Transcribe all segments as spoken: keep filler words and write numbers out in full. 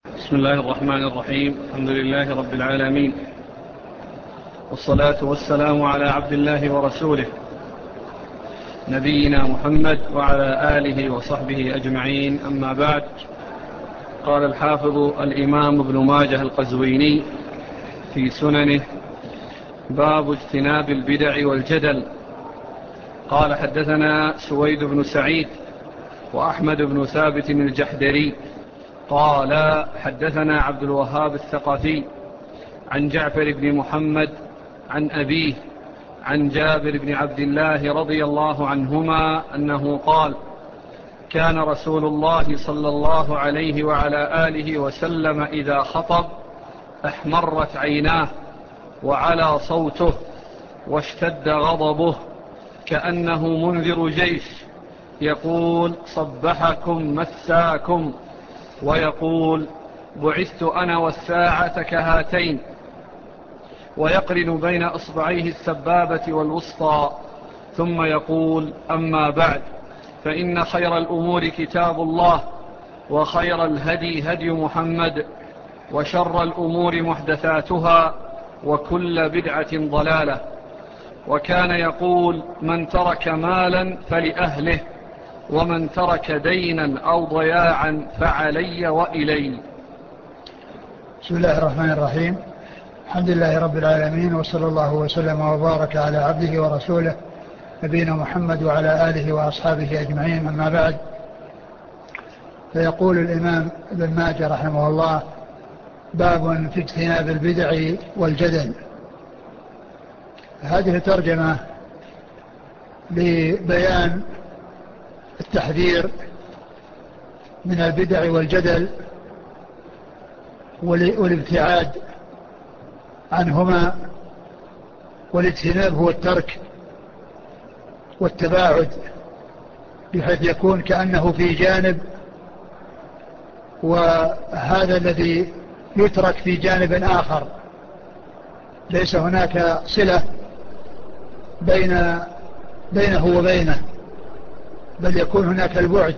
بسم الله الرحمن الرحيم. الحمد لله رب العالمين، والصلاة والسلام على عبد الله ورسوله نبينا محمد وعلى آله وصحبه أجمعين، أما بعد. قال الحافظ الإمام ابن ماجه القزويني في سننه: باب اجتناب البدع والجدل. قال: حدثنا سويد بن سعيد وأحمد بن ثابت الجحدري قال: حدثنا عبد الوهاب الثقفي عن جعفر بن محمد عن أبيه عن جابر بن عبد الله رضي الله عنهما أنه قال: كان رسول الله صلى الله عليه وعلى آله وسلم إذا خطب احمرت عيناه وعلى صوته واشتد غضبه كأنه منذر جيش يقول: صبحكم مساكم، ويقول: بعثت أنا والساعة كهاتين، ويقرن بين أصبعيه السبابة والوسطى، ثم يقول: أما بعد، فإن خير الأمور كتاب الله، وخير الهدي هدي محمد، وشر الأمور محدثاتها، وكل بدعة ضلالة. وكان يقول: من ترك مالا فلأهله، ومن ترك دينا أو ضياعا فعلي وإلي. بسم الله الرحمن الرحيم. الحمد لله رب العالمين، وصلى الله وسلم وبارك على عبده ورسوله نبينا محمد وعلى آله وأصحابه أجمعين، أما بعد. فيقول الإمام ابن ماجه رحمه الله: باب في اجتناب البدع والجدل. هذه ترجمة لبيان التحذير من البدع والجدل والابتعاد عنهما، والاجتناب هو الترك والتباعد، بحيث يكون كأنه في جانب، وهذا الذي يترك في جانب آخر، ليس هناك صلة بين بينه وبينه، بل يكون هناك البعد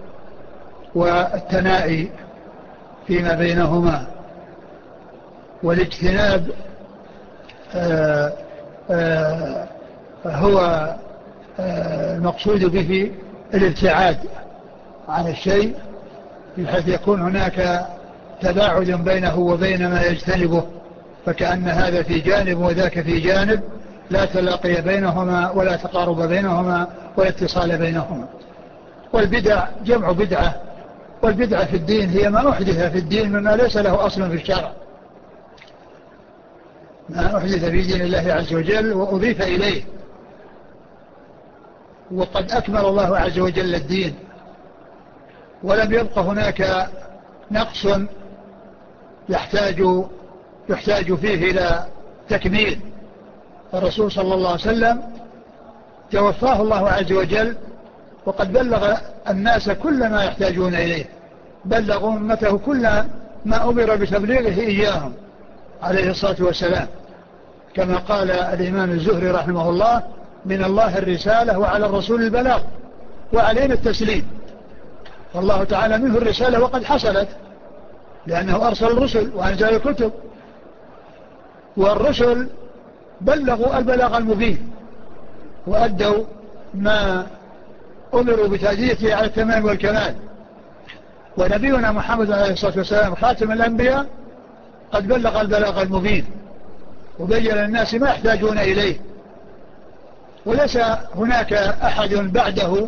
والتنائي فيما بينهما. والاجتناب آآ آآ هو المقصود به الابتعاد عن الشيء، بحيث يكون هناك تباعد بينه وبين ما يجتنبه، فكأن هذا في جانب وذاك في جانب، لا تلاقي بينهما ولا تقارب بينهما ولا اتصال بينهما. والبدع جمع بدعة، والبدعة في الدين هي ما أحدث في الدين مما ليس له أصل في الشرع، ما أحدث في دين الله عز وجل وأضيف إليه. وقد أكمل الله عز وجل الدين، ولم يبق هناك نقص يحتاج يحتاج فيه إلى تكميل. الرسول صلى الله عليه وسلم توفاه الله عز وجل، وقد بلغ الناس كل ما يحتاجون إليه، بلغ أمته كل ما أمر بتبليغه إياهم عليه الصلاة والسلام، كما قال الإمام الزهري رحمه الله: من الله الرسالة وعلى الرسول البلاغ وعلينا التسليم. والله تعالى منه الرسالة وقد حصلت، لأنه أرسل الرسل وأنزل الكتب، والرسل بلغوا البلاغ المبين وأدوا ما أمروا بتأديته على التمام والكمال. ونبينا محمد عليه الصلاة والسلام خاتم الأنبياء قد بلغ البلاغ المبين وبين الناس ما يحتاجون إليه، وليس هناك أحد بعده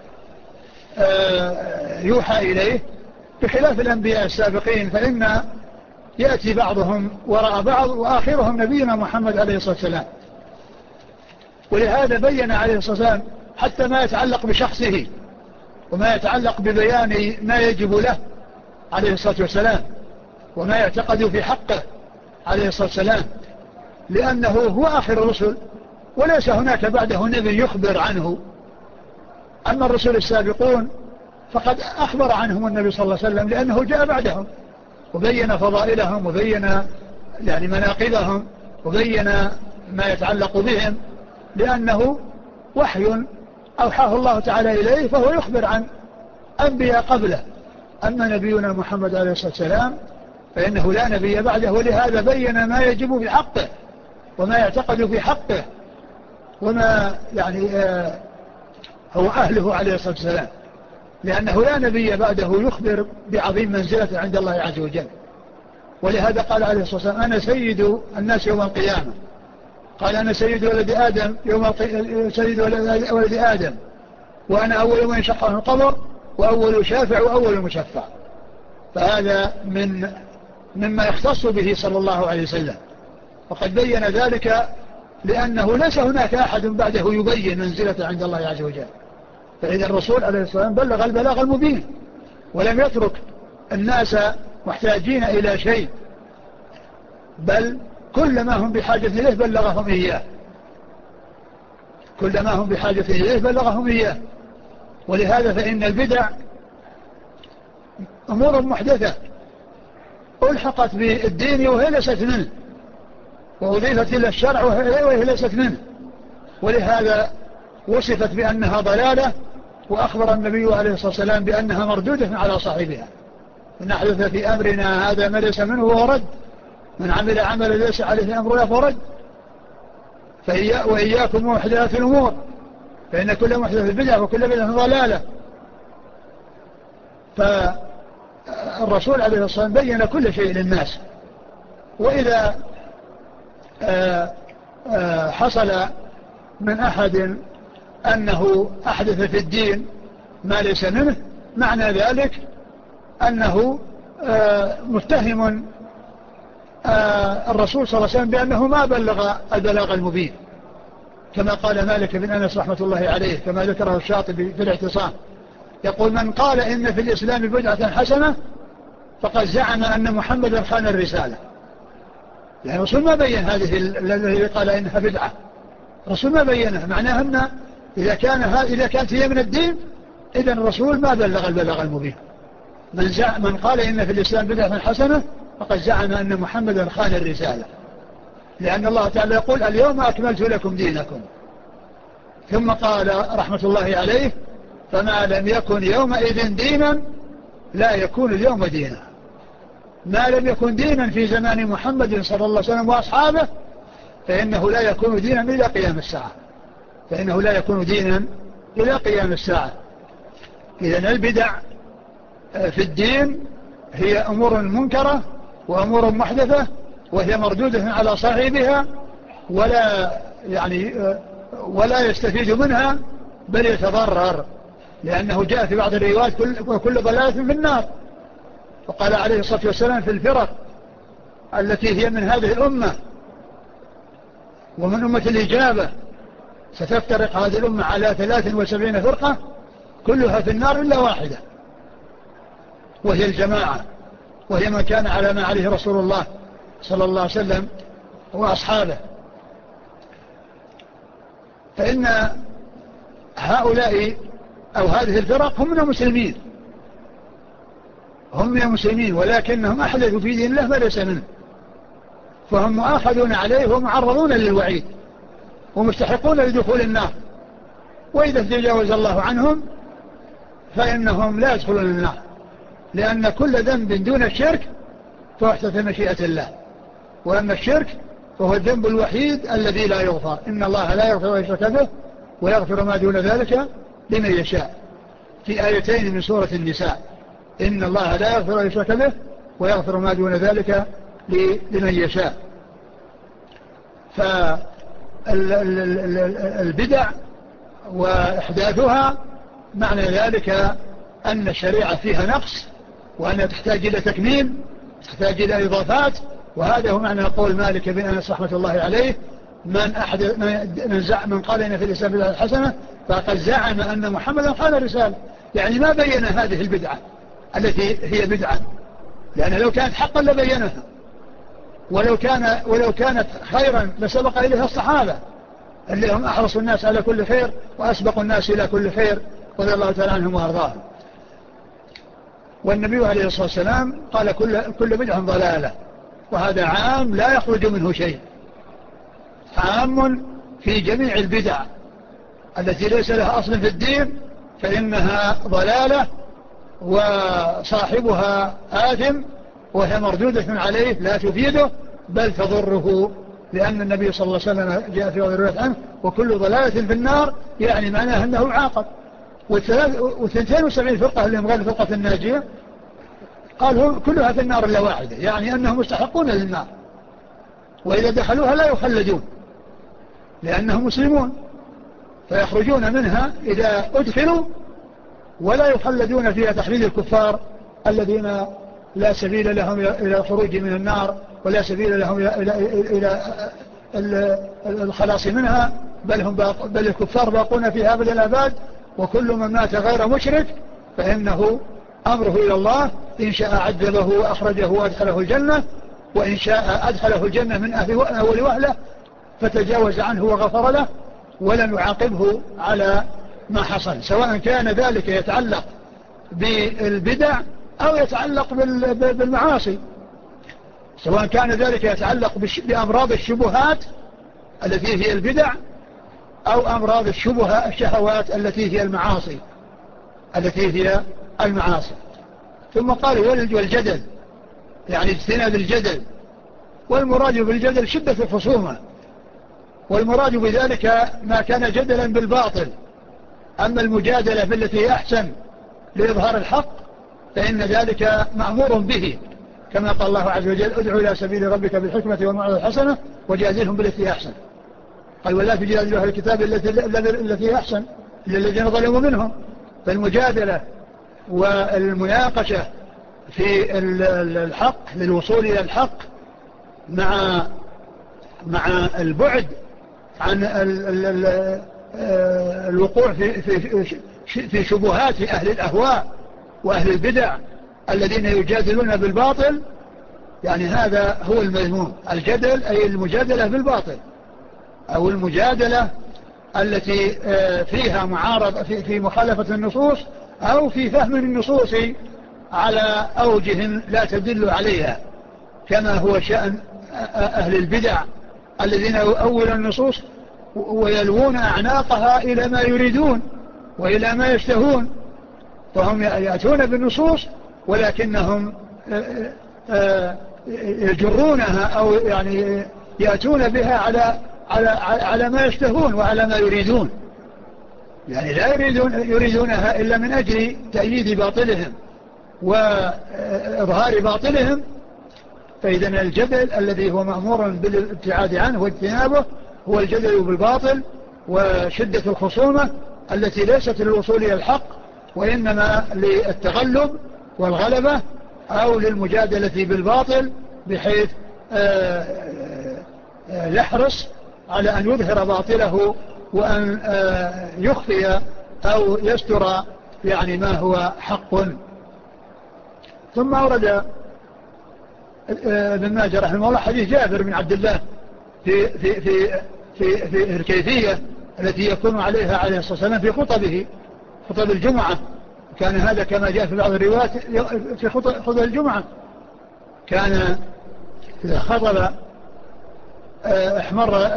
يوحى إليه، بخلاف الأنبياء السابقين، فإن يأتي بعضهم وراء بعض، وآخرهم نبينا محمد عليه الصلاة والسلام. ولهذا بين عليه الصلاة والسلام حتى ما يتعلق بشخصه، وما يتعلق ببيان ما يجب له عليه الصلاة والسلام، وما يعتقد في حقه عليه الصلاة والسلام، لأنه هو آخر الرسل، وليس هناك بعده نبي يخبر عنه. أما الرسل السابقون فقد أخبر عنهم النبي صلى الله عليه وسلم، لأنه جاء بعدهم وبين فضائلهم وبين يعني مناقبهم وبين ما يتعلق بهم، لأنه وحي أوحاه الله تعالى إليه، فهو يخبر عن أنبياء قبله. أما نبينا محمد عليه الصلاة والسلام فإنه لا نبي بعده، ولهذا بين ما يجب في حقه وما يعتقد في حقه وما يعني آه هو أهله عليه الصلاة والسلام، لأنه لا نبي بعده يخبر بعظيم منزلة عند الله عز وجل. ولهذا قال عليه الصلاة والسلام أنا سيد الناس يوم القيامة، قال أنا سيد ولد آدم يوم القيامة، سيد ولد آدم وأنا أول من يشق عنه القبر وأول شافع وأول مشفع. فهذا من مما يختص به صلى الله عليه وسلم، وقد بين ذلك لأنه ليس هناك أحد بعده يبين منزلة عند الله عز وجل. فإذا الرسول عليه الصلاة والسلام بلغ البلاغ المبين ولم يترك الناس محتاجين إلى شيء، بل كل ما هم بحاجة إليه بلغهم إياه، كل ما هم بحاجة إليه بلغهم إياه. ولهذا فإن البدع أمور محدثة ألحقت بالدين وهي ليست منه، وأضيفت إلى الشرع وهي ليست منه، ولهذا وصفت بأنها ضلالة، وأخبر النبي عليه الصلاة والسلام بأنها مردودة على صاحبها. من أحدث في أمرنا هذا ما ليس منه وهو رد، من عمل عمل ليس عليه أمرنا فهو رد. وإياكم محدثات الأمور فإن كل محدث بدعة وكل بدعة ضلالة. فالرسول عليه الصلاة والسلام بين كل شيء للناس. وإذا آآ آآ حصل من أحد أنه أحدث في الدين ما ليس منه، معنى ذلك أنه متهم الرسول صلى الله عليه وسلم بأنه ما بلغ البلاغ المبين، كما قال مالك بن أنس رحمة الله عليه، كما ذكره الشاطبي في الاعتصام، يقول من قال إن في الإسلام بدعة حسنة فقد زعم أن محمدا خان الرسالة. يعني الرسول ما بين هذه الذي قال إنها بدعة، الرسول ما بينها، معناها أن إذا, كان إذا كانت هي من الدين إذن الرسول ما بلغ البلاغ المبين. من, من قال إن في الإسلام بدعة حسنة فقد زعم أن محمدا خان الرسالة، لأن الله تعالى يقول اليوم أكملت لكم دينكم، ثم قال رحمة الله عليه فما لم يكن يومئذ دينا لا يكون اليوم دينا. ما لم يكن دينا في زمان محمد صلى الله عليه وسلم وأصحابه فإنه لا يكون دينا إلى قيام الساعة، فإنه لا يكون دينا إلى قيام الساعة. إذن البدع في الدين هي أمور منكرة وأمور محدثة، وهي مردودة على صاحبها، ولا يعني ولا يستفيد منها بل يتضرر، لأنه جاء في بعض الروايات كل, كل ضلالة في النار. وقال عليه الصلاة والسلام في الفرق التي هي من هذه الأمة ومن أمة الإجابة ستفترق هذه الأمة على ثلاث وسبعين فرقة كلها في النار إلا واحدة، وهي الجماعة، وهي من كان على ما عليه رسول الله صلى الله عليه وسلم وأصحابه. فإن هؤلاء أو هذه الفرق هم من المسلمين، هم من المسلمين، ولكنهم أحدثوا في دين الله ما ليس منه، فهم مؤاخذون عليه ومعرضون للوعيد ومستحقون لدخول النار. وإذا تجاوز الله عنهم فإنهم لا يدخلون النار، لأن كل ذنب دون الشرك فهو تحت مشيئة الله، وأما الشرك فهو الذنب الوحيد الذي لا يغفر. إن الله لا يغفر ويشرك به ويغفر ما دون ذلك لمن يشاء، في آيتين من سورة النساء، إن الله لا يغفر ويشرك به ويغفر ما دون ذلك لمن يشاء. فالبدع وإحداثها معنى ذلك أن الشريعة فيها نقص، وأنها تحتاج إلى تكميل، تحتاج إلى إضافات. وهذا هو معنى قول مالك بن أنس رحمة الله عليه من, أحد من, زع من قال إن في الإسلام بدعة حسنة فقد زعم أن محمدا خان الرسالة، يعني ما بين هذه البدعة التي هي بدعة، لأن لو كانت حقا لبينها، ولو, كان ولو كانت خيرا لسبق إليها الصحابة اللي هم أحرصوا الناس على كل خير وأسبقوا الناس إلى كل خير رضي الله تعالى عنهم وأرضاهم. والنبي عليه الصلاة والسلام قال كل, كل بدعة ضلالة، وهذا عام لا يخرج منه شيء، عام في جميع البدع التي ليس لها أصل في الدين فإنها ضلالة وصاحبها آثم وهي مردودة عليه لا تفيده بل تضره، لأن النبي صلى الله عليه وسلم جاء في رواية عنه وكل ضلالة في النار، يعني معناه أنه عاقب. واثنتين وسبعين فرقة اللي هم غير الفرقة الناجية قالوا كلها في النار إلا واحدة، يعني أنهم مستحقون للنار، وإذا دخلوها لا يخلدون لأنهم مسلمون، فيخرجون منها إذا أدخلوا ولا يخلدون فيها تخليد الكفار الذين لا سبيل لهم إلى الخروج من النار ولا سبيل لهم إلى, إلى, إلى الخلاص منها، بل, هم باق بل الكفار باقون فيها أبد الأباد. وكل من مات غير مشرك فإنه أمره إلى الله، إن شاء عذبه وأخرجه وأدخله الجنة، وإن شاء أدخله الجنة من أول وهلة فتجاوز عنه وغفر له ولن يعاقبه على ما حصل، سواء كان ذلك يتعلق بالبدع أو يتعلق بالمعاصي، سواء كان ذلك يتعلق بأمراض الشبهات التي هي البدع أو أمراض الشبهة الشهوات التي هي المعاصي التي هي المعاصي. ثم قالوا والجدل، يعني اجتناب الجدل، والمراد بالجدل شدة الخصومة، والمراد بذلك ما كان جدلا بالباطل. أما المجادلة بالتي أحسن لإظهار الحق فإن ذلك مأمور به، كما قال الله عز وجل ادعو إلى سبيل ربك بالحكمة والموعظة الحسنة وجادلهم بالتي أحسن. قال ولا تجادلوا أهل الكتاب التي أحسن إلا الذين ظلموا منهم. فالمجادلة والمناقشة في الحق للوصول إلى الحق مع مع البعد عن الوقوع في في في شبهات أهل الأهواء وأهل البدع الذين يجادلون بالباطل، يعني هذا هو المذموم. الجدل أي المجادلة بالباطل أو المجادلة التي فيها معارضة في مخالفة النصوص أو في فهم النصوص على أوجه لا تدل عليها، كما هو شأن أهل البدع الذين يؤولون النصوص ويلوون أعناقها إلى ما يريدون وإلى ما يشتهون، فهم يأتون بالنصوص ولكنهم يجرونها أو يعني يأتون بها على على على ما يشتهون وعلى ما يريدون، يعني لا يريدون يريدونها إلا من أجل تأييد باطلهم وإظهار باطلهم. فإذا الجدل الذي هو مأمور بالابتعاد عنه واجتنابه هو الجدل بالباطل وشدة الخصومة التي ليست للوصول إلى الحق وإنما للتغلب والغلبة أو للمجادلة بالباطل، بحيث يحرص على أن يظهر باطله وأن يخفي أو يستر يعني ما هو حق. ثم أورد ابن ماجه رحمه الله حديث جابر بن عبد الله في, في, في, في, في الكيفية التي يكون عليها عليه الصلاة والسلام في خطبه، خطب الجمعة. كان هذا كما جاء في بعض الروايات في خطب الجمعة، كان إذا خطب احمر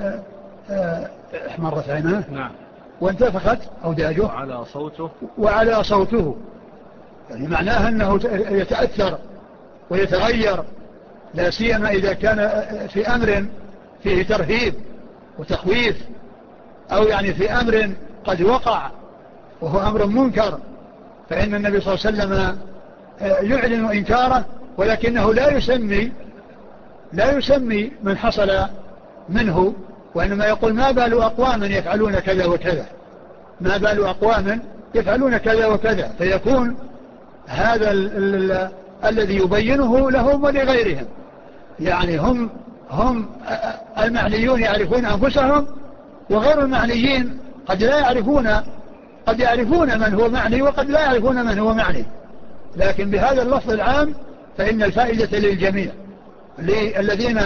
احمرت عيناه نعم وانتفخت أوداجه وعلى صوته وعلى صوته، يعني معناها أنه يتأثر ويتغير، لا سيما إذا كان في أمر فيه ترهيب وتخويف أو يعني في أمر قد وقع وهو أمر منكر، فإن النبي صلى الله عليه وسلم يعلن إنكاره ولكنه لا يسمي لا يسمي من حصل منه، وإنما يقول ما بال أقوام يفعلون كذا وكذا، ما بال أقوام يفعلون كذا وكذا، فيكون هذا ال ال ال الذي يبينه لهم ولغيرهم، يعني هم هم المعنيون يعرفون أنفسهم وغير المعنيين قد لا يعرفون قد يعرفون من هو معني وقد لا يعرفون من هو معني، لكن بهذا اللفظ العام فإن الفائدة للجميع، للذين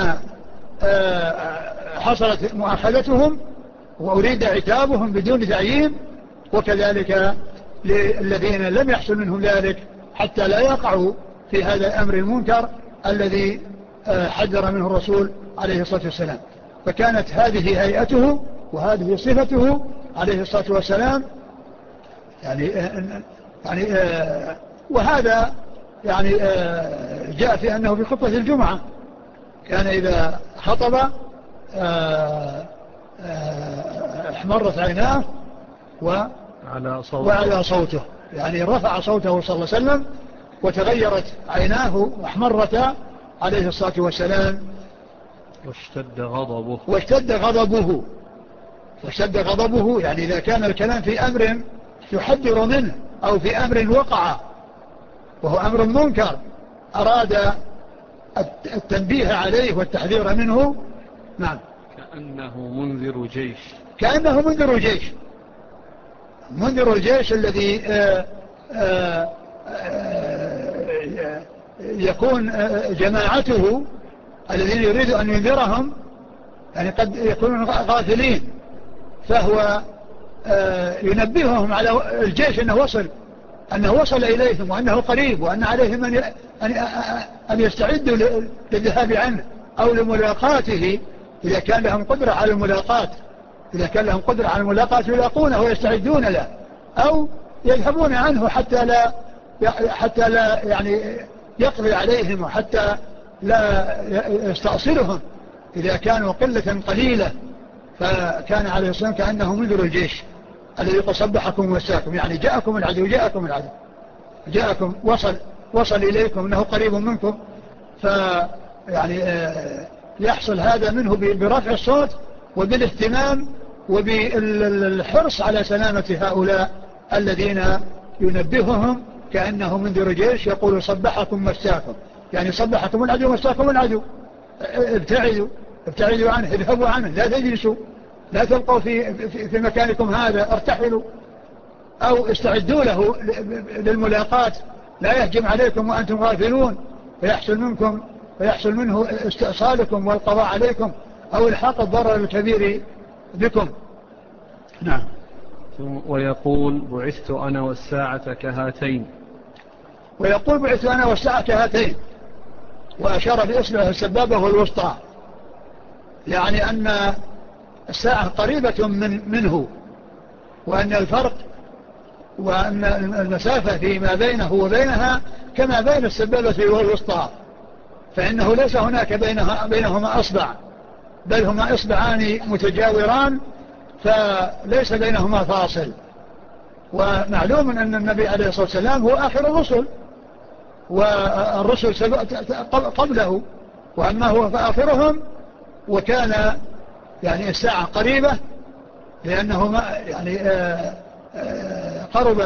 حصلت مؤاخذتهم وأريد عتابهم بدون تعيين، وكذلك للذين لم يحصل منهم ذلك حتى لا يقعوا في هذا الأمر المنكر الذي حذر منه الرسول عليه الصلاة والسلام. فكانت هذه هيئته وهذه صفته عليه الصلاة والسلام، يعني يعني وهذا يعني جاء في أنه في خطبة الجمعة كان إذا خطب احمرت عيناه وعلى صوته, وعلى صوته يعني رفع صوته صلى الله عليه وسلم وتغيرت عيناه واحمرت عليه الصلاة والسلام واشتد غضبه واشتد غضبه واشتد غضبه يعني إذا كان الكلام في أمر يحذر منه أو في أمر وقع وهو أمر منكر أراد التنبيه عليه والتحذير منه. نعم. كأنه منذر جيش كأنه منذر جيش منذر الجيش الذي آآ آآ آآ يكون جماعته الذين يريد أن ينذرهم يعني قد يكونون غافلين فهو ينبههم على الجيش أنه وصل أنه وصل إليهم وأنه قريب وأن عليهم أن أن يستعدوا للذهاب عنه أو لملاقاته إذا كان لهم قدرة على الملاقات إذا كان لهم قدرة على الملاقات يلاقونه ويستعدون له أو يذهبون عنه حتى لا حتى لا يعني يقضي عليهم وحتى لا يستأصلهم إذا كانوا قلة قليلة. فكان عليه الصلاة والسلام كأنه منذر الجيش الذي قد صبحكم ومساكم يعني جاءكم العدو جاءكم العدو جاءكم وصل وصل إليكم أنه قريب منكم فيعني يحصل هذا منه برفع الصوت وبالاهتمام وبالحرص على سلامة هؤلاء الذين ينبههم كأنه منذر جيش يقول صبحكم مساكم يعني صبحكم العدو مساكم العدو ابتعدوا ابتعدوا عنه اذهبوا عنه لا تجلسوا لا تبقوا في, في, في مكانكم هذا ارتحلوا أو استعدوا له للملاقات لا يهجم عليكم وأنتم غافلون فيحصل منكم فيحصل منه استئصالكم والقضاء عليكم أو الحاق الضرر الكبير بكم. نعم. ويقول بعثت أنا والساعة كهاتين ويقول بعثت أنا والساعة كهاتين وأشار بإصبعه السبابة والوسطى يعني أن الساعة قريبة من منه وأن الفرق وأن المسافة فيما بينه وبينها كما بين السبابة والوسطى فإنه ليس هناك بينها بينهما أصبع بل هما إصبعان متجاوران فليس بينهما فاصل. ومعلوم أن النبي عليه الصلاة والسلام هو آخر الرسل والرسل قبله وأما هو فآخرهم وكان يعني الساعة قريبة لأنه ما يعني قرب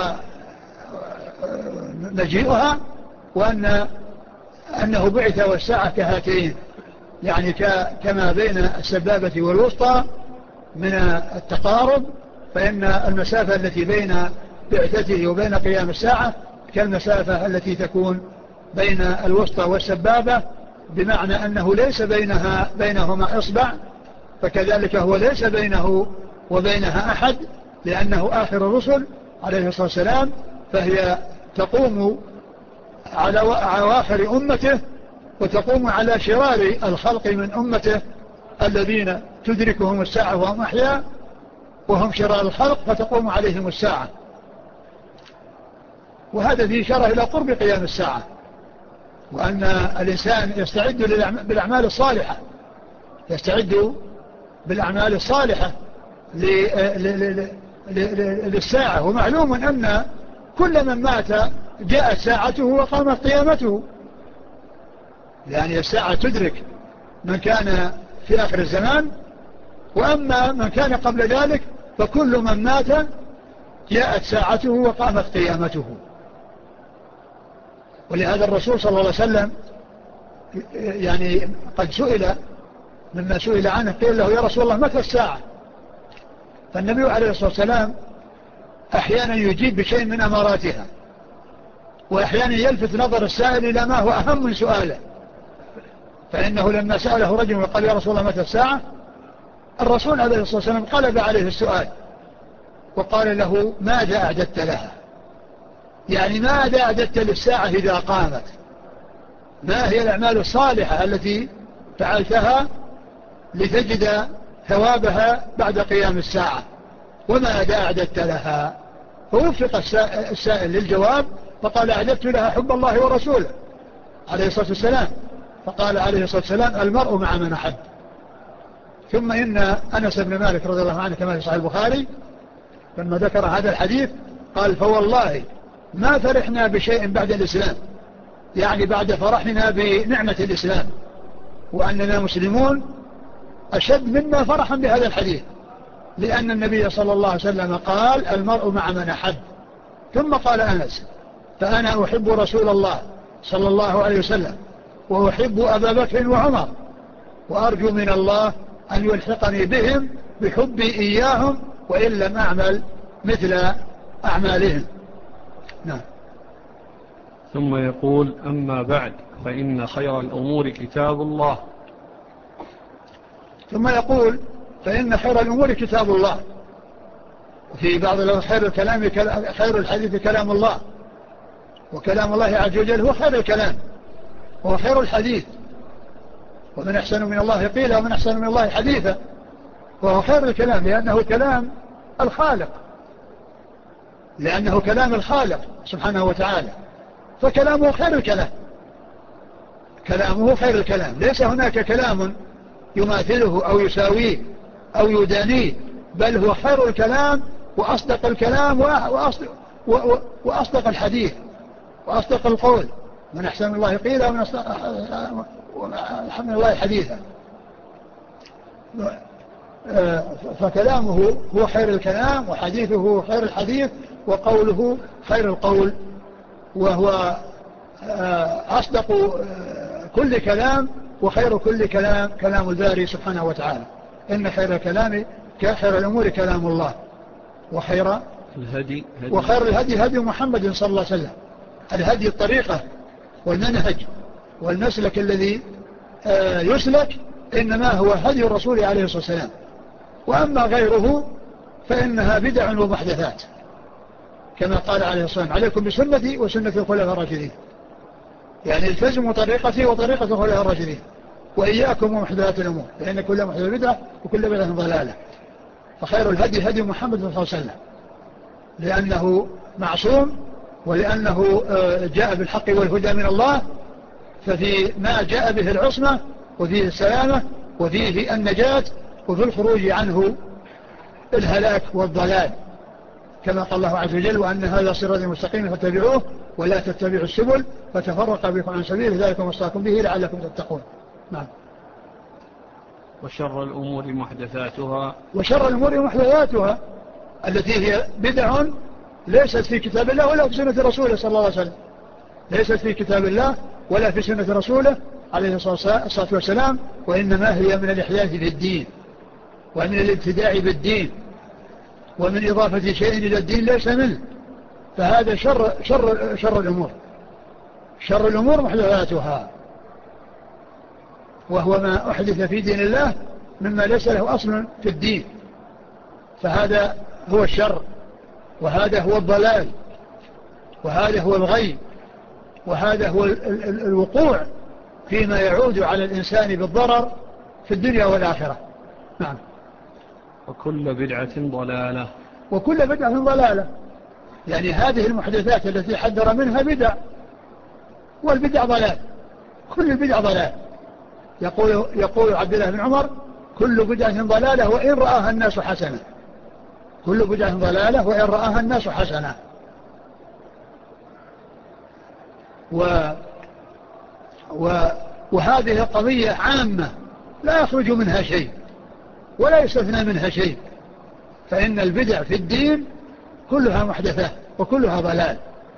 مجيئها وأن أنه بعث والساعة كهاتين يعني كما بين السبابة والوسطى من التقارب فإن المسافة التي بين بعثته وبين قيام الساعة كالمسافة التي تكون بين الوسطى والسبابة بمعنى أنه ليس بينها بينهما إصبع فكذلك هو ليس بينه وبينها أحد لأنه آخر الرسل عليه الصلاة والسلام فهي تقوم على أواخر أمته وتقوم على شرار الخلق من أمته الذين تدركهم الساعة وهم أحياء وهم شرار الخلق فتقوم عليهم الساعة وهذا فيه إشارة إلى قرب قيام الساعة وأن الإنسان يستعد بالأعمال الصالحة يستعد بالأعمال الصالحة للساعة ومعلوم أن كل من مات جاءت ساعته وقامت قيامته يعني الساعة تدرك من كان في آخر الزمان وأما من كان قبل ذلك فكل من مات جاءت ساعته وقامت قيامته. ولهذا الرسول صلى الله عليه وسلم يعني قد سئل مما سئل عنه قيل له يا رسول الله متى الساعة فالنبي عليه الصلاة والسلام أحيانا يجيب بشيء من أماراتها وأحيانا يلفت نظر السائل إلى ما هو أهم من سؤاله فإنه لما سأله رجل وقال يا رسول الله متى الساعة الرسول عليه الصلاة والسلام قلب عليه السؤال وقال له ماذا أعددت لها يعني ماذا أعددت للساعة إذا قامت ما هي الأعمال الصالحة التي فعلتها لتجد ثوابها بعد قيام الساعة وماذا أعددت لها فوفق السائل للجواب فقال أعجبت لها حب الله ورسوله عليه الصلاة والسلام. فقال عليه الصلاة والسلام المرء مع من أحب. ثم إن أنس بن مالك رضي الله عنه كما في صحيح البخاري لما ذكر هذا الحديث قال فوالله ما فرحنا بشيء بعد الإسلام، يعني بعد فرحنا بنعمة الإسلام وأننا مسلمون، أشد منا فرحا بهذا الحديث، لأن النبي صلى الله عليه وسلم قال المرء مع من أحب. ثم قال أنس فأنا أحب رسول الله صلى الله عليه وسلم وأحب أبا بكر وعمر وأرجو من الله أن يلحقني بهم بحبي إياهم وإن لم أعمل مثل أعمالهم. نعم. ثم يقول أما بعد فإن خير الأمور كتاب الله. ثم يقول فإن خير الأمور كتاب الله، وفي بعض خير الكلام خير الحديث كلام الله، وكلام الله عز وجل هو خير الكلام وهو خير الحديث، ومن أحسن من الله قيلا ومن أحسن من الله حديثا، وهو خير الكلام لأنه كلام الخالق، لأنه كلام الخالق سبحانه وتعالى، فكلامه خير الكلام، كلامه خير الكلام، ليس هناك كلام يماثله أو يساويه أو يدانيه، بل هو خير الكلام وأصدق الكلام وأصدق, وأصدق الحديث وأصدق القول، من أحسن الله قيلا ومن أحسن من الله حديثا. فكلامه هو خير الكلام وحديثه خير الحديث وقوله خير القول، وهو أصدق كل كلام وخير كل كلام كلام الباري سبحانه وتعالى. إن خير الكلام كخير الأمور كلام الله وخير الهدي هدي وخير الهدي هدي محمد صلى الله عليه وسلم. الهدي الطريقة والمنهج والمسلك الذي يسلك إنما هو هدي الرسول عليه الصلاة والسلام، وأما غيره فإنها بدع ومحدثات، كما قال عليه الصلاة والسلام عليكم بسنتي وسنة الخلفاء الراشدين، يعني التزموا طريقتي وطريقة الخلفاء الراشدين وإياكم ومحدثات الأمور، لأن كل محدثة بدعة وكل بدعة ضلالة. فخير الهدي هدي محمد صلى الله عليه وسلم، لأنه معصوم ولأنه جاء بالحق والهدى من الله، ففي ما جاء به العصمة وفيه السلامة وفيه النجاة وفي الخروج عنه الهلاك والضلال، كما قال الله عز وجل وأن هذا صراطي مستقيم فاتبعوه ولا تتبعوا السبل فتفرق بكم عن سبيله ذلك وصاكم به لعلكم تتقون. نعم. وشر الأمور محدثاتها وشر الأمور محدثاتها التي هي بدع ليست في كتاب الله ولا في سنة رسوله صلى الله عليه وسلم، ليست في كتاب الله ولا في سنة رسوله عليه الصلاة والسلام، وإنما هي من الإحداث في الدين ومن الابتداع بالدين ومن إضافة شيء إلى الدين ليس منه، فهذا شر, شر, شر الأمور. شر الأمور محدثاتها، وهو ما أحدث في دين الله مما ليس له أصل في الدين، فهذا هو الشر، وهذا هو الضلال، وهذا هو الغي، وهذا هو ال ال ال الوقوع فيما يعود على الإنسان بالضرر في الدنيا والآخرة. نعم. وكل بدعة ضلالة. وكل بدعة ضلالة، يعني هذه المحدثات التي حذر منها بدع، والبدع ضلال، كل البدع ضلال. يقول, يقول عبد الله بن عمر كل بدعة ضلالة وإن رآها الناس حسنة، كل بدعة ضلالة وإن رآها الناس حسنة. و و وهذه القضية عامة لا يخرج منها شيء ولا يستثنى منها شيء، فإن البدع في الدين كلها محدثة وكلها ضلال.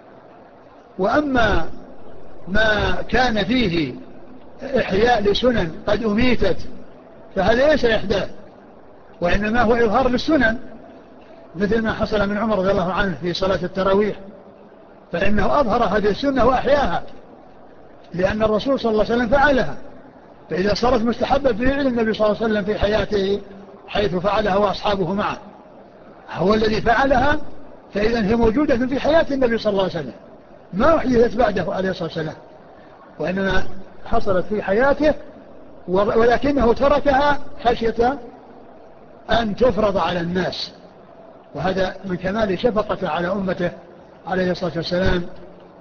وأما ما كان فيه إحياء لسنن قد أميتت فهذا ليس إحداث، وإنما هو إظهار للسنن، مثل ما حصل من عمر رضي الله عنه في صلاة التراويح، فإنه أظهر هذه السنة وأحياها، لأن الرسول صلى الله عليه وسلم فعلها، فإذا صارت مستحبة فعل النبي صلى الله عليه وسلم في حياته حيث فعلها وأصحابه معه، هو الذي فعلها، فإذا هي موجودة في حياة النبي صلى الله عليه وسلم، ما أحدثت بعده عليه الصلاة والسلام، وإنما حصلت في حياته، ولكنه تركها خشية أن تفرض على الناس، وهذا من كمال شفقته على أمته عليه الصلاة والسلام،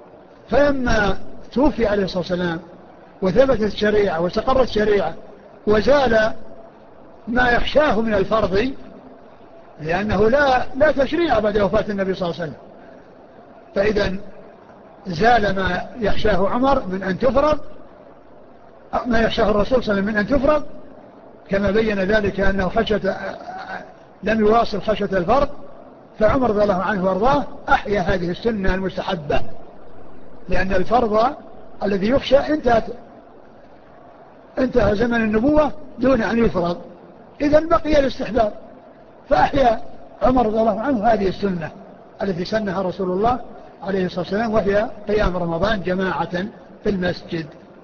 فلما توفي عليه الصلاة والسلام وثبتت الشريعة واستقرت الشريعة وزال ما يخشاه من الفرض، لأنه لا, لا تشريع بعد وفاة النبي صلى الله عليه وسلم، فإذا زال ما يخشاه عمر من أن تفرض، ما يخشاه الرسول صلى الله عليه وسلم من أن تفرض، كما بين ذلك أنه خشية لم يواصل خشية الفرض، فعمر رضي الله عنه وارضاه أحيا هذه السنة المستحبة، لأن الفرض الذي يخشى انتهت انتهى زمن النبوة دون أن يفرض، إذن بقي الاستحباب، فأحيا عمر رضي الله عنه هذه السنة التي سنها رسول الله عليه الصلاة والسلام، وهي قيام رمضان جماعة في المسجد.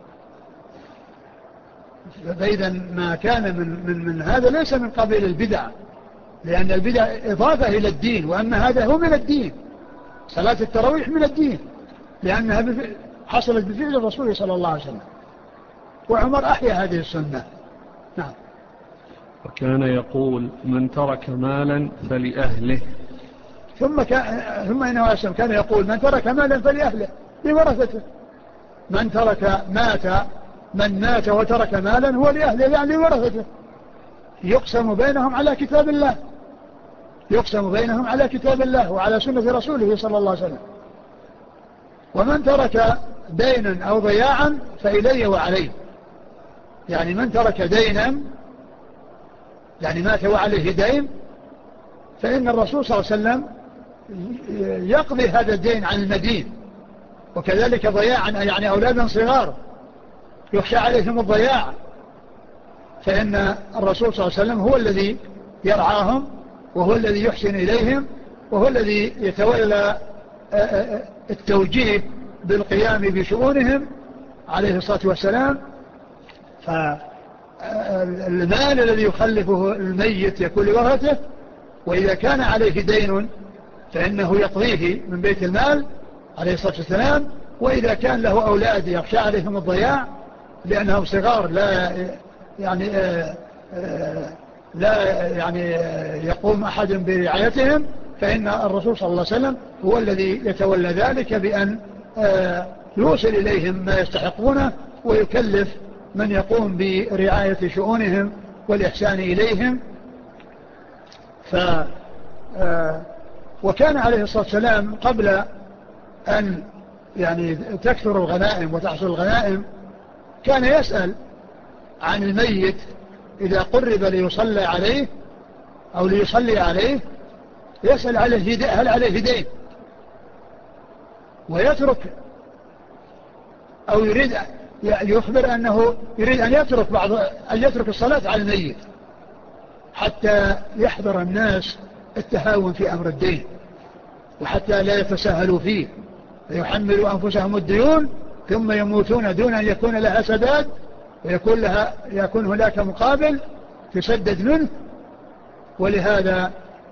فإذا ما كان من, من, من هذا ليس من قبيل البدع، لأن البدع إضافة إلى الدين، وأما هذا هو من الدين. صلاة التراويح من الدين لأنها بفعل حصلت بفعل الرسول صلى الله عليه وسلم، وعمر أحيا هذه السنة. نعم. وكان يقول من ترك مالا فلأهله. ثم كان ثم إنه أسلم كان يقول من ترك مالا فلأهله لورثته. من ترك مات من مات وترك مالا هو لأهله يعني لورثته، يقسم بينهم على كتاب الله، يقسم بينهم على كتاب الله وعلى سنة رسوله صلى الله عليه وسلم. ومن ترك دينا أو ضياعا فإلي وعليه، يعني من ترك دينا يعني مات وعليه دين، فإن الرسول صلى الله عليه وسلم يقضي هذا الدين عن المدين. وكذلك ضياعا يعني أولادا صغار يخشى عليهم الضياع، فإن الرسول صلى الله عليه وسلم هو الذي يرعاهم، وهو الذي يحسن إليهم، وهو الذي يتولى التوجيه بالقيام بشؤونهم عليه الصلاة والسلام. فالمال الذي يخلفه الميت يكون لورثته، وإذا كان عليه دين فإنه يقضيه من بيت المال عليه الصلاة والسلام. وإذا كان له أولاد يخشى عليهم الضياع لأنهم صغار لا يعني لا يعني يقوم أحد برعايتهم، فإن الرسول صلى الله عليه وسلم هو الذي يتولى ذلك بأن يوصل إليهم ما يستحقونه، ويكلف من يقوم برعاية شؤونهم والإحسان إليهم. ف وكان عليه الصلاة والسلام قبل أن يعني تكثر الغنائم وتحصل الغنائم كان يسأل عن الميت إذا قرب ليصلى عليه أو ليصلي عليه، يسأل عليه هل عليه دين، ويترك أو يريد يخبر أنه يريد أن يترك بعض أن يترك الصلاة على الميت حتى يحذر الناس التهاون في أمر الدين، وحتى لا يتساهلوا فيه فيحملوا أنفسهم الديون ثم يموتون دون أن يكون لها سداد، ويكون لها يكون هناك مقابل تسدد منه. ولهذا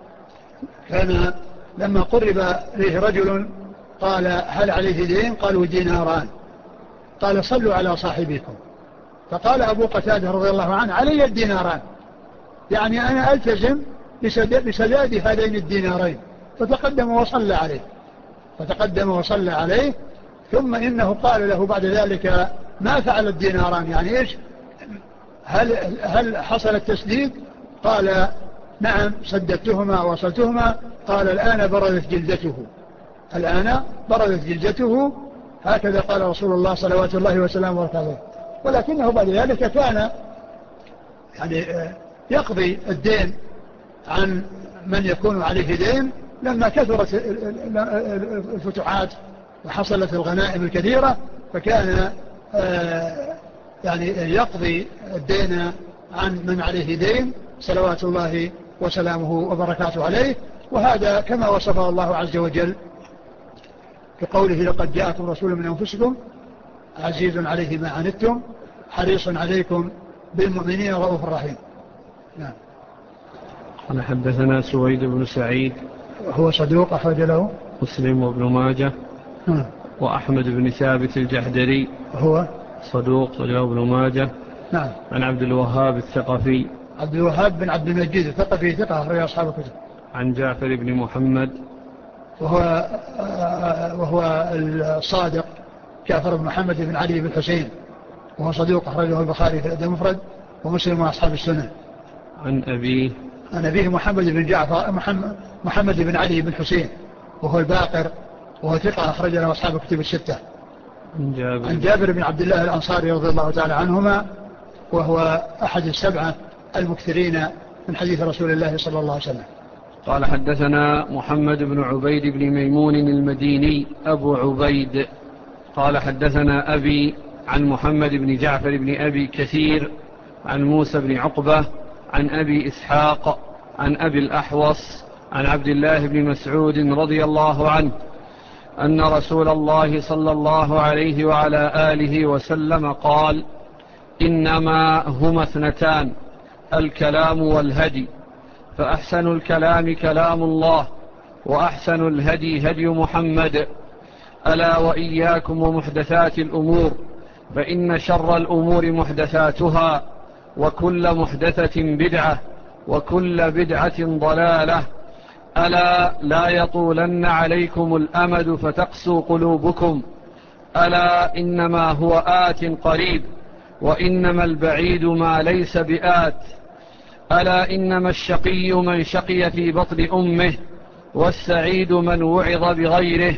كان لما قرب إليه رجل قال هل عليه دين؟ قالوا ديناران. قال صلوا على صاحبكم. فقال أبو قتادة رضي الله عنه علي الديناران، يعني أنا ألتزم بسداد هذين الدينارين. فتقدم وصلى عليه فتقدم وصلى عليه ثم إنه قال له بعد ذلك ما فعل الديناران، يعني إيش هل, هل حصل التسديد؟ قال نعم سددتهما ووصلتهما. قال الآن بردت جلدته الآن بردت جلدته هكذا قال رسول الله صلوات الله وسلامه وبركاته. ولكنه بعد ذلك كان يعني يقضي الدين عن من يكون عليه دين لما كثرت الفتوحات وحصلت الغنائم الكثيرة، فكان يعني يقضي الدين عن من عليه دين صلوات الله وسلامه وبركاته عليه. وهذا كما وصفه الله عز وجل في قوله لقد جاءكم رسول من أنفسكم عزيز عليه ما عنتم حريص عليكم بالمؤمنين رؤوف رحيم. نعم. قال حدثنا سويد بن سعيد هو صدوق أخرج له مسلم وابن ماجه. نعم. وأحمد بن ثابت الجحدري هو صدوق له ابن ماجه. نعم. عن عبد الوهاب الثقفي عبد الوهاب بن عبد المجيد الثقفي ثقة أخرج أصحاب الكتب. عن جعفر بن محمد وهو وهو الصادق جعفر بن محمد بن علي بن حسين، وهو صدوق أخرجه البخاري في الأدب المفرد ومسلم وأصحاب السنن. عن أبيه عن أبيه محمد بن جعفر محمد, محمد بن علي بن حسين وهو الباقر، وهو ثقة أخرج له أصحاب الكتب الستة. عن جابر, عن جابر بن عبد الله الأنصاري رضي الله تعالى عنهما، وهو أحد السبعة المكثرين من حديث رسول الله صلى الله عليه وسلم. قال حدثنا محمد بن عبيد بن ميمون المديني أبو عبيد قال حدثنا أبي عن محمد بن جعفر بن أبي كثير عن موسى بن عقبة عن أبي إسحاق عن أبي الأحوص عن عبد الله بن مسعود رضي الله عنه أن رسول الله صلى الله عليه وعلى آله وسلم قال: إنما هما اثنتان، الكلام والهدي، فأحسن الكلام كلام الله، وأحسن الهدي هدي محمد. ألا وإياكم ومحدثات الأمور، فإن شر الأمور محدثاتها، وكل محدثة بدعة، وكل بدعة ضلالة. ألا لا يطولن عليكم الأمد فتقسو قلوبكم. ألا إنما هو آت قريب، وإنما البعيد ما ليس بآت. ألا إنما الشقي من شقي في بطن أمه، والسعيد من وعظ بغيره.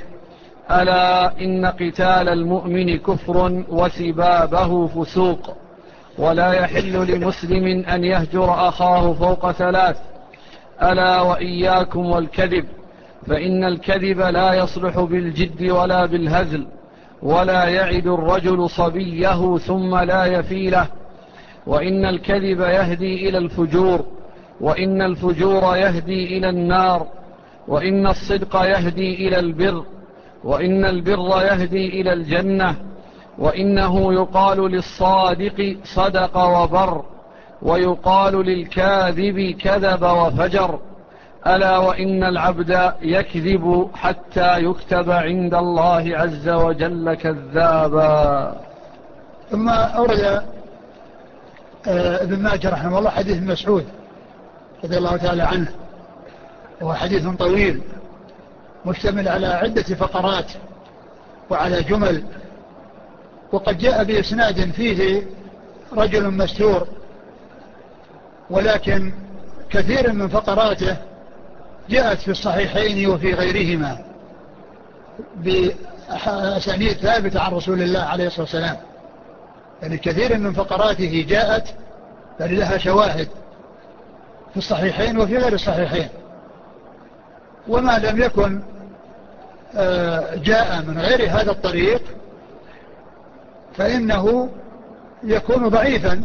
ألا إن قتال المؤمن كفر، وسبابه فسوق، ولا يحل لمسلم أن يهجر أخاه فوق ثلاث. ألا وإياكم والكذب، فإن الكذب لا يصلح بالجد ولا بالهزل، ولا يعد الرجل صبيه ثم لا يفيله. وإن الكذب يهدي إلى الفجور، وإن الفجور يهدي إلى النار، وإن الصدق يهدي إلى البر، وإن البر يهدي إلى الجنة. وإنه يقال للصادق صدق وبر، ويقال للكاذب كذب وفجر. ألا وإن العبد يكذب حتى يكتب عند الله عز وجل كذابا. ثم أورد ابن ماجه رحمه الله حديث مسعود رضي الله تعالى عنه، وهو حديث طويل مشتمل على عدة فقرات وعلى جمل، وقد جاء بإسناد فيه رجل مستور، ولكن كثير من فقراته جاءت في الصحيحين وفي غيرهما بأسانيد ثابتة عن رسول الله عليه الصلاة والسلام. يعني كثير من فقراته جاءت يعني لها شواهد في الصحيحين وفي غير الصحيحين، وما لم يكن جاء من غير هذا الطريق فإنه يكون ضعيفا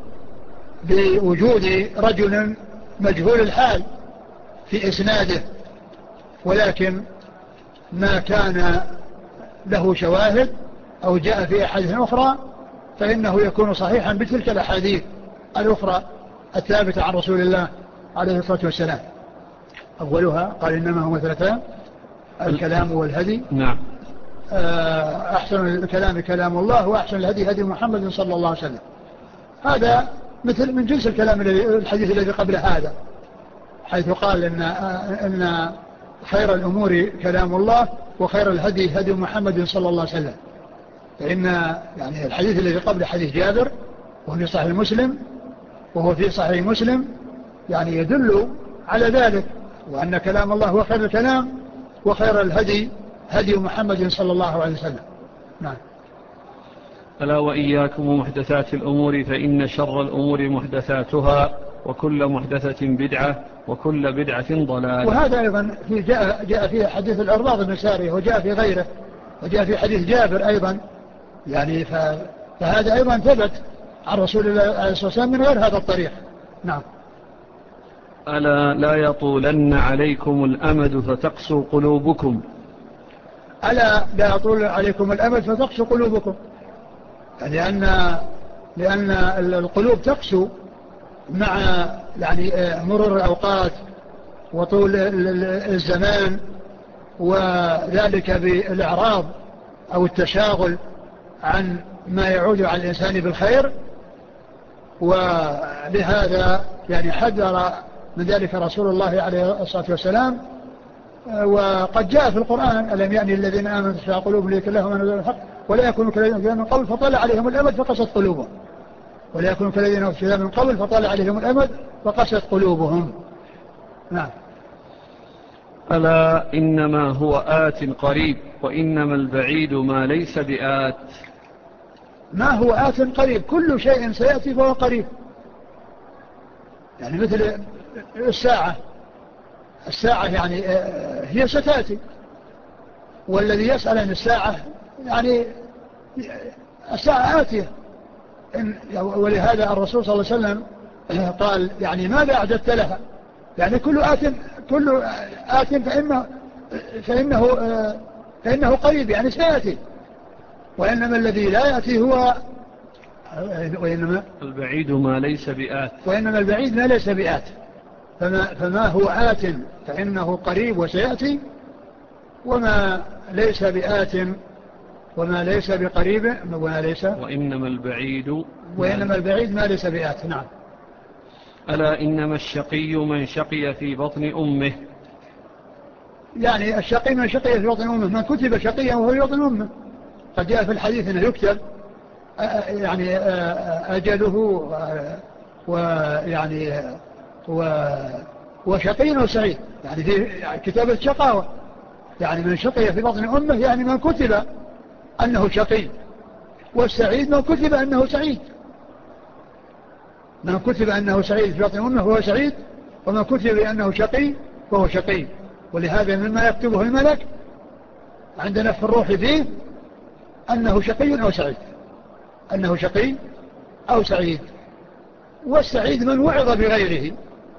بوجود رجل مجهول الحال في إسناده، ولكن ما كان له شواهد أو جاء في أحاديث أخرى فإنه يكون صحيحا بتلك الأحاديث الأخرى الثابتة عن رسول الله عليه الصلاة والسلام. أولها قال: إنما هو ثلاثان، الكلام والهدي. نعم. أحسن الكلام كلام الله، وأحسن الهدي هدي محمد صلى الله عليه وسلم. هذا مثل من جنس الكلام الحديث الذي قبل هذا، حيث قال إن, إن خير الأمور كلام الله، وخير الهدي هدي محمد صلى الله عليه وسلم. فإن يعني الحديث الذي قبل حديث جابر وهو في صحيح مسلم وهو في صحيح مسلم يعني يدل على ذلك، وأن كلام الله هو خير الكلام، وخير الهدي هدي محمد صلى الله عليه وسلم. نعم. ألا وإياكم ومحدثات الأمور، فإن شر الأمور محدثاتها، وكل محدثة بدعة، وكل بدعة ضلالة. وهذا أيضا في جاء, جاء في حديث الأرباض بن سارية، وجاء في غيره، وجاء في حديث جابر أيضا، يعني فهذا أيضا ثبت عن رسول الله عليه الصلاة والسلام من غير هذا الطريق. نعم. ألا لا يطولن عليكم الأمد فتقسو قلوبكم. ألا لا يطول عليكم الأمد فتقسو قلوبكم، لأن لأن القلوب تقسو مع يعني مرور الأوقات وطول الزمان، وذلك بالإعراض أو التشاغل عن ما يعود على الإنسان بالخير. ولهذا يعني حذر من ذلك رسول الله عليه الصلاة والسلام، وقد جاء في القرآن: ألم يعني الذين آمنوا تخشع قلوبهم لذكر الله وما نزل الحق ولا يكونوا كالذين أوتوا من قبل فطال عليهم الأمد فقست قلوبهم ولا يكونوا كالذين أوتوا من قبل فطال عليهم الأمد فقست قلوبهم. نعم. ألا إنما هو آت قريب وإنما البعيد ما ليس بآت. ما هو آت قريب؟ كل شيء سيأتي فهو قريب. يعني مثل الساعة الساعة يعني هي ستأتي، والذي يسأل عن الساعة يعني الساعة آتية. ولهذا الرسول صلى الله عليه وسلم قال يعني ماذا أعددت لها؟ يعني كل آت كل آت فإنه, فإنه, فإنه قريب يعني سيأتي. وإنما الذي لا يأتي هو وإنما البعيد ما ليس بآت وإنما البعيد ما ليس بآت. فما, فما هو آت فإنه قريب وسيأتي، وما ليس بآت وما ليس بقريب وما ليس وإنما البعيد وإنما البعيد ما ليس بآت. نعم. ألا إنما الشقي من شقي في بطن أمه. يعني الشقي من شقي في بطن أمه، من كتب شقيا وهو في بطن أمه. قد جاء في الحديث أنه يكتب يعني أجله ويعني وشقي وسعيد، يعني في كتابة شقاوة. يعني من شقي في بطن أمه يعني من كتب أنه شقي، والسعيد من كتب أنه سعيد. من كتب أنه سعيد في بطن أمه هو سعيد، ومن كتب أنه شقي فهو شقي. ولهذا مما يكتبه الملك عندنا في الروح فيه أنه شقي أو سعيد، أنه شقي أو سعيد. والسعيد من وعظ بغيره،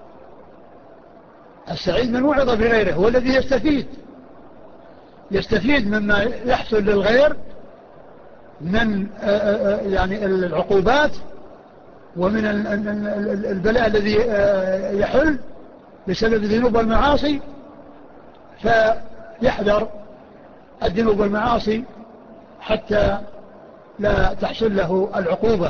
السعيد من وعظ بغيره هو الذي يستفيد يستفيد مما يحصل للغير من يعني العقوبات ومن البلاء الذي يحل بسبب الذنوب والمعاصي، فيحذر الذنوب والمعاصي حتى لا تحصل له العقوبة.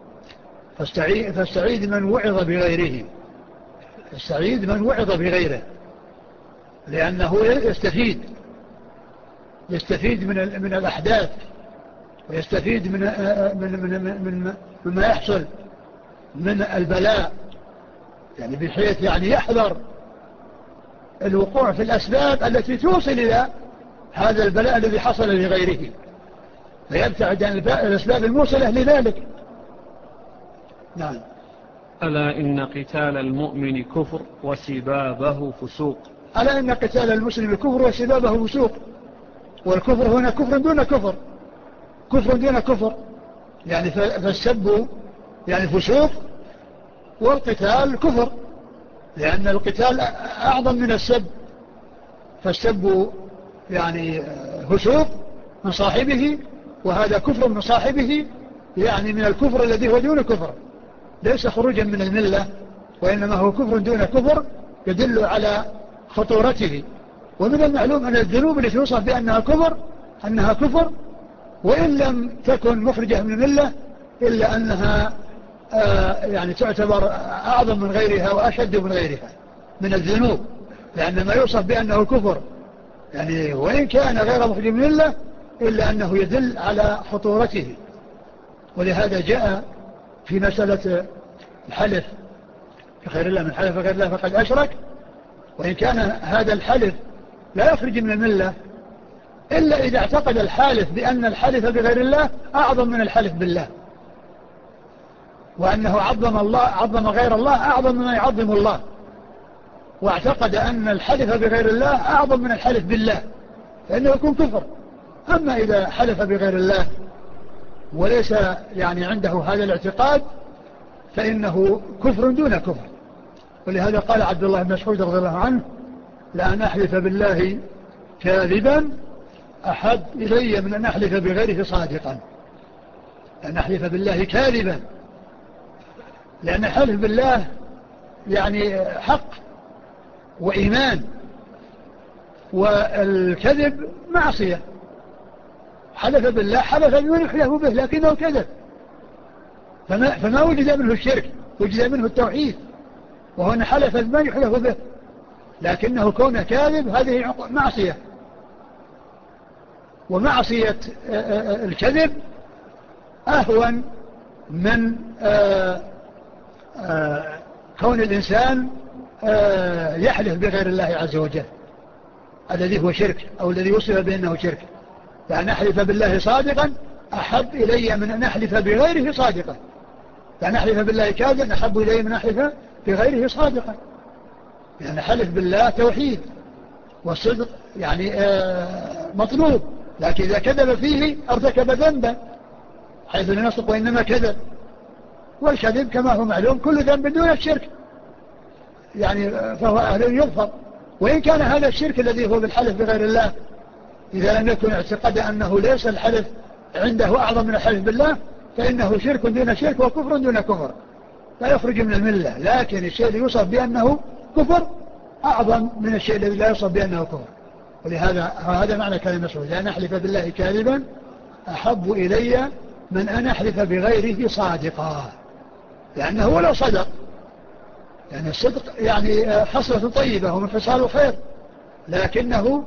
فالسعيد من وعظ بغيره، السعيد من وعظ بغيره، لأنه يستفيد يستفيد من من الأحداث، ويستفيد من من من من مما يحصل من البلاء، يعني بحيث يعني يحذر الوقوع في الأسباب التي توصل إلى هذا البلاء الذي حصل لغيره، فيبتعد عن الأسباب الموصلة لذلك. نعم. ألا إن قتال المؤمن كفر وسبابه فسوق. ألا إن قتال المسلم كفر وسبابه فسوق. والكفر هنا كفر دون كفر، كفر دون كفر، يعني فالسب يعني فسوق، والقتال كفر، لأن القتال أعظم من السب. فالسب يعني فسوق من صاحبه، وهذا كفر من صاحبه، يعني من الكفر الذي هو دون كفر، ليس خروجا من الملة، وإنما هو كفر دون كفر يدل على خطورته. ومن المعلوم أن الذنوب التي توصف بأنها كفر أنها كفر، وإن لم تكن مخرجة من الملة إلا أنها آه يعني تعتبر أعظم من غيرها وأشد من غيرها من الذنوب، لأن ما يوصف بأنه كفر يعني وإن كان غير مخرج من الملة إلا أنه يدل على خطورته. ولهذا جاء في مسألة الحلف بخير الله من حلف بغير الله فقد أشرك، وإن كان هذا الحلف لا يخرج من الملة إلا إذا اعتقد الحالف بأن الحلف بغير الله أعظم من الحلف بالله، وأنه عظم الله عظم غير الله أعظم مما يعظم الله، واعتقد أن الحلف بغير الله أعظم من الحلف بالله، فإنه يكون كفر. أما إذا حلف بغير الله وليس يعني عنده هذا الاعتقاد فإنه كفر دون كفر. ولهذا قال عبد الله بن مسعود رضي الله عنه: لأن أحلف بالله كاذبا أحب إلي من أن أحلف بغيره صادقا. أن أحلف بالله كاذبا، لأن حلف بالله يعني حق وإيمان، والكذب معصية. حلف بالله حلف بمن يحلف به لكنه كذب، فما, فما وجد منه الشرك، وجد منه التوحيد، وهو أن حلف بمن يحلف به لكنه كونه كاذب هذه معصية. ومعصية الكذب أهون من آآ آآ كون الإنسان يحلف بغير الله عز وجل الذي هو شرك أو الذي وصف بأنه شرك. يعني أحلف بالله صادقا أحب إلي من أن أحلف بغيره صادقا. يعني أحلف بالله كاذبا أحب إلي من أحلف بغيره صادقا. يعني حلف بالله توحيد والصدق يعني مطلوب، لكن إذا كذب فيه ارتكب ذنبا حيث لا يصدق وإنما كذب. والكذب كما هو معلوم كل ذنب دون الشرك يعني فهو أهل يغفر، وإن كان هذا الشرك الذي هو بالحلف بغير الله إذا لم يكن اعتقد أنه ليس الحلف عنده أعظم من الحلف بالله فإنه شرك دون شرك وكفر دون كفر لا يخرج من الملة. لكن الشيء اللي يوصف بأنه كفر أعظم من الشيء الذي لا يوصف بأنه كفر. ولهذا هذا معنى كلمة مسعود أن أحلف بالله كاذبا أحب إلي من أن أحلف بغيره صادقا، لأنه ولو صدق يعني الصدق يعني حصلة طيبة ومن خصال الخير، لكنه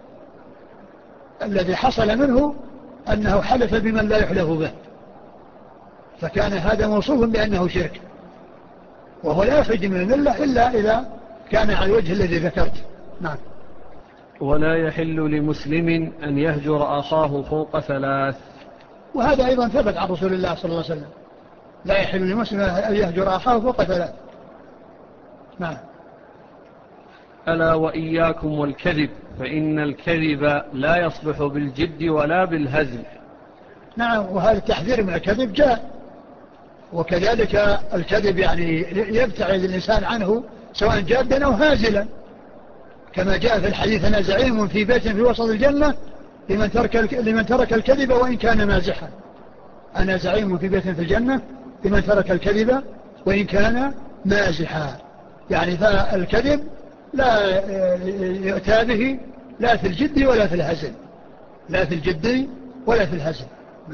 الذي حصل منه أنه حلف بمن لا يحلف به، فكان هذا موصوف بأنه شرك وهو لا يخرج من الملة إلا إذا كان على الوجه الذي ذكرت. نعم. ولا يحل لمسلم أن يهجر أخاه فوق ثلاث. وهذا أيضا ثبت عن رسول الله صلى الله عليه وسلم لا يحل لمسلم أن يهجر أخاه فوق ثلاث. نعم. ألا وإياكم والكذب فإن الكذب لا يصلح بالجد ولا بالهزل. نعم. وهذا التحذير من الكذب جاء، وكذلك الكذب يعني يبتعد الإنسان عنه سواء جادا أو هازلا، كما جاء في الحديث أنا زعيم في بيت في وسط الجنة لمن ترك, لمن ترك الكذب وإن كان مازحا. أنا زعيم في بيت في الجنة لمن ترك الكذب وإن كان مازحا. يعني فالكذب لا يؤتى به لا في الجد ولا في الهزل، لا في الجد ولا في الهزل.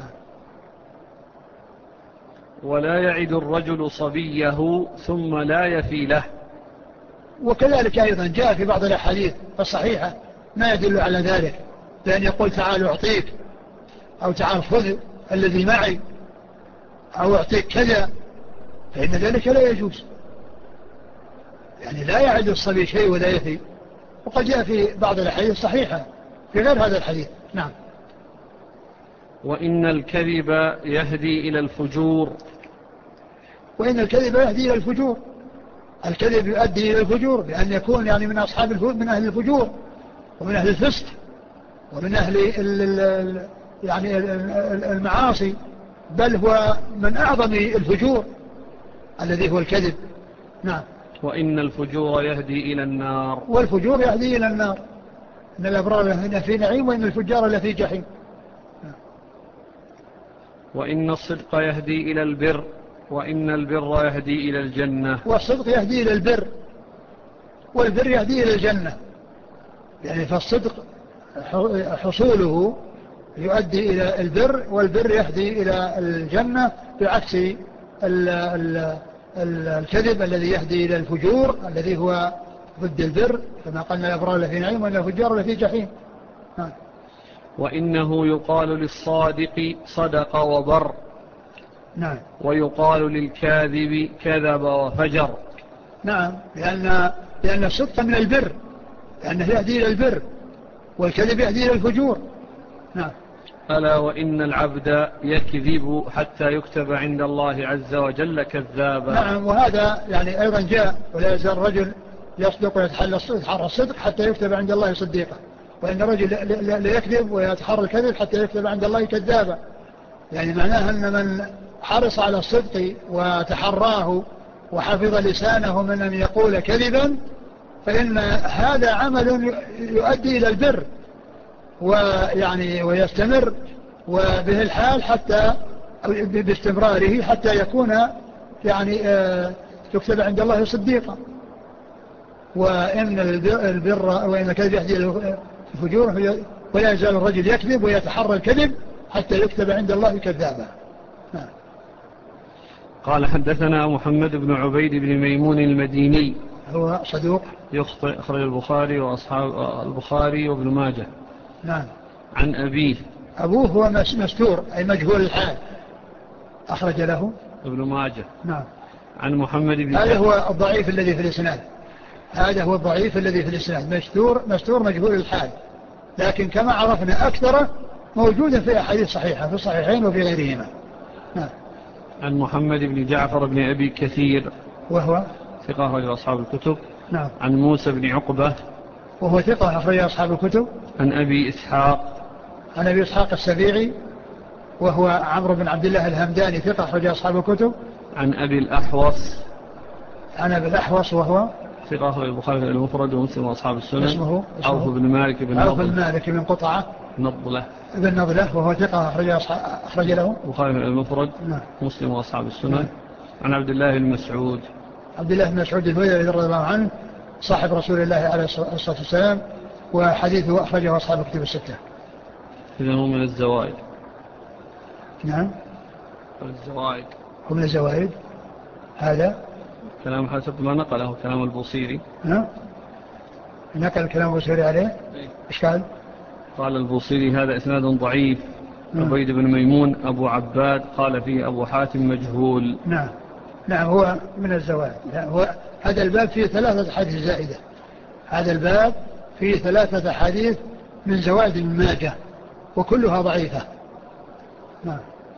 ولا يعد الرجل صبيه ثم لا يفي له. وكذلك أيضا جاء في بعض الأحاديث الصحيحة ما يدل على ذلك، لأن يقول تعال أعطيك أو تعال خذ الذي معي أو أعطيك كذا، فإن ذلك لا يجوز. يعني لا يعد الصبي شيء ولا يفي. وقد جاء في بعض الأحاديث الصحيحة في غير هذا الحديث. نعم. وإن الكذب يهدي إلى الفجور. وإن الكذب يهدي إلى الفجور. الكذب يؤدي إلى الفجور بأن يكون يعني من أصحاب الفجور، من أهل الفجور ومن أهل الفسق ومن أهل يعني المعاصي، بل هو من أعظم الفجور الذي هو الكذب. نعم. وإن الفجور يهدي إلى النار. والفجور يهدي إلى النار. إن الأبرار لفي نعيم وإن الفجار لفي جحيم. وإن الصدق يهدي إلى البر وإن البر يهدي إلى الجنة. والصدق يهدي إلى البر والبر يهدي إلى الجنة. يعني فالصدق حصوله يؤدي إلى البر والبر يهدي إلى الجنة، بعكس الكذب الذي يهدي إلى الفجور الذي هو ضد البر، كما قلنا الأبرار لفي نعيم وإن الفجار لفي جحيم. وإنه يقال للصادق صدق وبر. نعم. ويقال للكاذب كذب وفجر. نعم. لأن, لأن الصدق من البر، لأنه يهدي إلى البر، والكذب يهدي إلى الفجور. نعم. ألا وإن العبد يكذب حتى يكتب عند الله عز وجل كذابا. نعم. وهذا يعني أيضا جاء ولا يزال الرجل يصدق ويتحرى الصدق حتى يكتب عند الله صديقا، وإن الرجل لا يكذب ويتحرى الكذب حتى يكتب عند الله كذابا. يعني معناها أن من حرص على الصدق وتحراه وحفظ لسانه من أن يقول كذبا فإن هذا عمل يؤدي إلى البر ويعني ويستمر وبه الحال حتى باستمراره حتى يكون يعني يكتب عند الله صديقا. وإن البر وإن الكذب يهدي إلى الفجور ولا يزال الرجل يكذب ويتحرى الكذب حتى يكتب عند الله كذابا. نعم. قال حدثنا محمد بن عبيد بن ميمون المديني هو صدوق يخطئ، أخرج البخاري وأصحاب البخاري وابن ماجه. نعم. عن أبيه. أبوه هو مستور أي مجهول الحال، أخرج له ابن ماجه. نعم. عن محمد بن هذا هو الضعيف الذي في الإسناد، هذا هو الضعيف الذي في الإسناد، مستور مستور مجهول الحال، لكن كما عرفنا أكثر موجودا في أحاديث صحيحة في الصحيحين وفي غيرهما. نعم. عن محمد بن جعفر بن أبي كثير وهو ثقة أخرج أصحاب الكتب. نعم. عن موسى بن عقبة وهو ثقة أخرج أصحاب الكتب. عن أبي إسحاق عن أبي إسحاق السبيعي وهو عمرو بن عبد الله الهمداني ثقة أخرج أصحاب الكتب. عن أبي الأحوص عن أبي الأحوص وهو ثقة أخرج البخاري المفرد ومسلم وأصحاب السنن. اسمه, اسمه عوف بن مالك بن عوف بن مالك بن قطعة نضلة بن نضلة وهو ثقة أخرج, أخرج له البخاري المفرد ومسلم وأصحاب السنن. نعم. عن عبد الله بن مسعود عبد الله بن مسعود الهذلي رضي الله عنه صاحب رسول الله عليه الصلاة والسلام وحديثه أخرجه أصحاب الكتب الستة. إذن هو من الزوائد. نعم الزوائد هو من الزوائد. هذا كلام حسب ما نقله كلام البوصيري. نعم نقل كلام البوصيري عليه. إيش قال؟ قال البوصيري هذا إسناد ضعيف. عبيد بن ميمون أبو عباد قال فيه أبو حاتم مجهول. نعم نعم هو من الزوائد. هو هذا الباب فيه ثلاثة حديث زائدة. هذا الباب فيه ثلاثة حديث من زوائد ابن ماجه وكلها ضعيفة. نعم.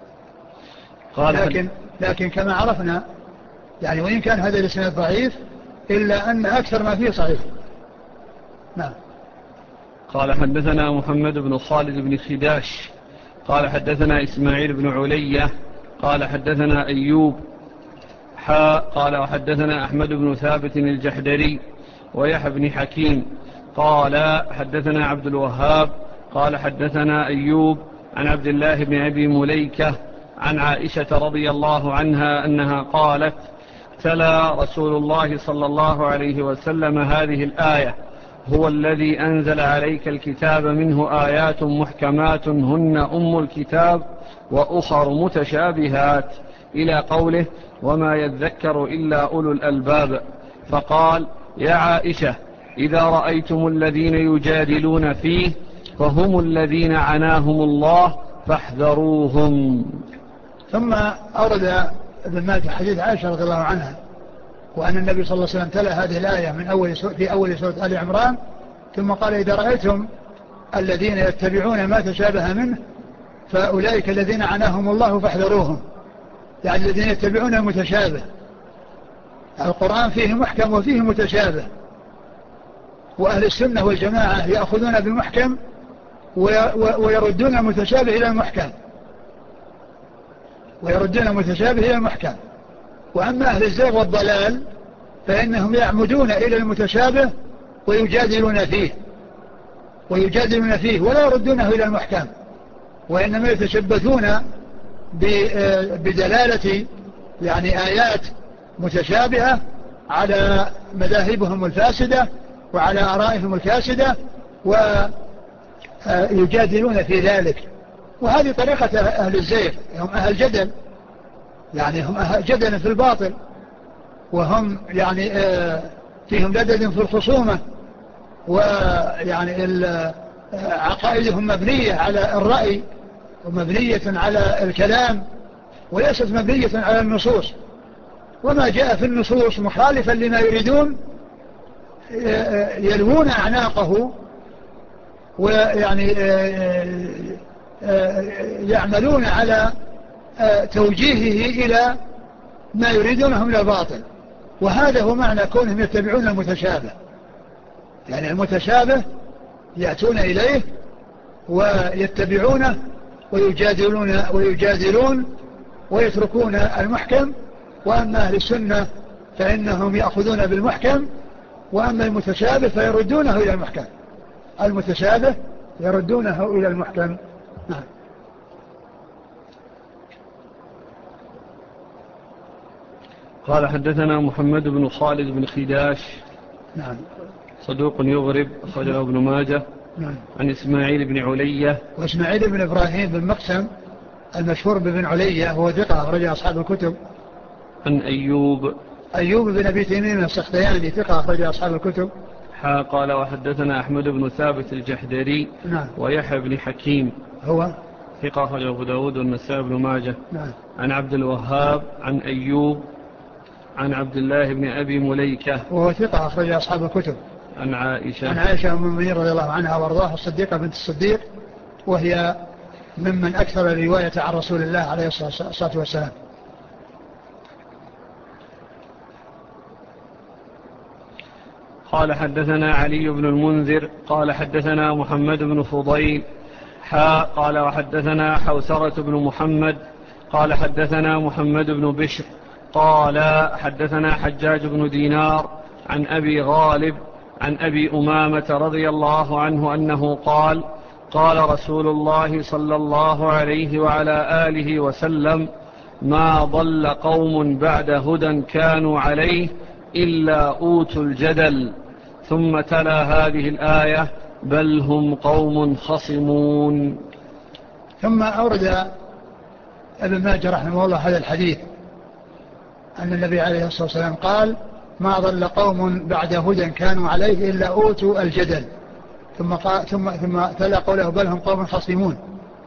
قال لكن, لكن كما عرفنا يعني وإن كان هذا الإسناد ضعيف إلا أن أكثر ما فيه صحيح. نعم. قال حدثنا محمد بن خالد بن خداش قال حدثنا إسماعيل بن علية قال حدثنا أيوب حا قال وحدثنا أحمد بن ثابت الجحدري ويحيى بن حكيم قال حدثنا عبد الوهاب قال حدثنا أيوب عن عبد الله بن أبي مليكة عن عائشة رضي الله عنها أنها قالت تلا رسول الله صلى الله عليه وسلم هذه الآية هو الذي أنزل عليك الكتاب منه آيات محكمات هن أم الكتاب وأخر متشابهات إلى قوله وما يذكر إلا أولو الألباب فقال يا عائشة إذا رأيتم الذين يجادلون فيه فهم الذين عناهم الله فاحذروهم. ثم أورد ابن ماجه حديث عائشة رضي الله عنها وأن النبي صلى الله عليه وسلم تلا هذه الآية من أول في أول سورة آل عمران ثم قال إذا رأيتم الذين يتبعون ما تشابه منه فأولئك الذين عناهم الله فاحذروهم، يعني الذين يتبعون المتشابه. القرآن فيه محكم وفيه متشابه، وأهل السنة والجماعة يأخذون بالمحكم ويردون المتشابه إلى المحكم ويردون المتشابه إلى المحكم. وأما أهل الزيغ والضلال فإنهم يعمدون إلى المتشابه ويجادلون فيه ويجادلون فيه ولا يردونه إلى المحكم، وإنما يتشبثون بدلالة يعني آيات متشابهة على مذاهبهم الفاسدة وعلى آرائهم الكاسدة ويجادلون في ذلك. وهذه طريقة أهل الزيغ، هم أهل جدل، يعني هم أهل جدل في الباطل، وهم يعني فيهم لدد في الخصومة، ويعني عقائدهم مبنية على الرأي ومبنية على الكلام وليست مبنية على النصوص، وما جاء في النصوص مخالفا لما يريدون يلوون أعناقه ويعني يعملون على توجيهه إلى ما يريدونه من الباطل. وهذا هو معنى كونهم يتبعون المتشابه، يعني المتشابه يأتون إليه ويتبعونه ويجادلون ويجادلون ويتركون المحكم. وأما أهل السنة فإنهم يأخذون بالمحكم، وأما المتشابه فيردونه إلى المحكم. المتشابه يردونه إلى المحكم. نعم. قال حدثنا محمد بن خالد بن خداش نعم صدوق يغرب أخرجه ابن ماجه. نعم. عن إسماعيل بن علية وإسماعيل بن إبراهيم بن مقسم المشهور بن علية هو ثقة أخرج أصحاب الكتب. عن أيوب أيوب بن أبي تميم السختياني ثقة أخرج أصحاب الكتب. حا قال وحدثنا أحمد بن ثابت الجحدري نعم. ويحيى بن حكيم هو ثقة أخرجه أبو داود والنسائي بن ماجه. نعم. عن عبد الوهاب عن أيوب عن عبد الله بن أبي مليكة وهو ثقة أخرج أصحاب الكتب. عن عائشة عن عائشة أم المؤمنين رضي الله عنها وارضاها الصديقة بنت الصديق، وهي ممن أكثر الرواية عن رسول الله عليه الصلاة والسلام. قال حدثنا علي بن المنذر قال حدثنا محمد بن فضيل حا قال وحدثنا حوسرة بن محمد قال حدثنا محمد بن بشر قال حدثنا حجاج بن دينار عن أبي غالب عن أبي أمامة رضي الله عنه أنه قال قال رسول الله صلى الله عليه وعلى آله وسلم ما ضل قوم بعد هدى كانوا عليه إلا أوتوا الجدل، ثم تلا هذه الآية بل هم قوم خصمون. ثم أورد ابن ماجه رحمه الله هذا الحديث أن النبي عليه الصلاة والسلام قال ما ضل قوم بعد هدى كانوا عليه إلا أوتوا الجدل، ثم قال ثم ثم تلا قوله بل هم قوم خصمون.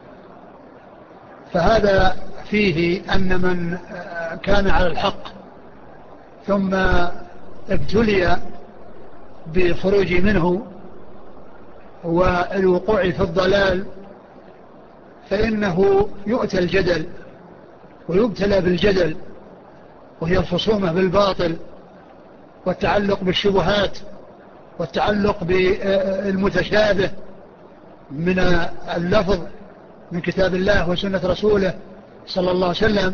فهذا فيه أن من كان على الحق ثم ابتلي بالخروج منه والوقوع في الضلال فإنه يؤتى الجدل ويبتلى بالجدل، وهي الخصومة بالباطل والتعلق بالشبهات والتعلق بالمتشابه من اللفظ من كتاب الله وسنة رسوله صلى الله عليه وسلم،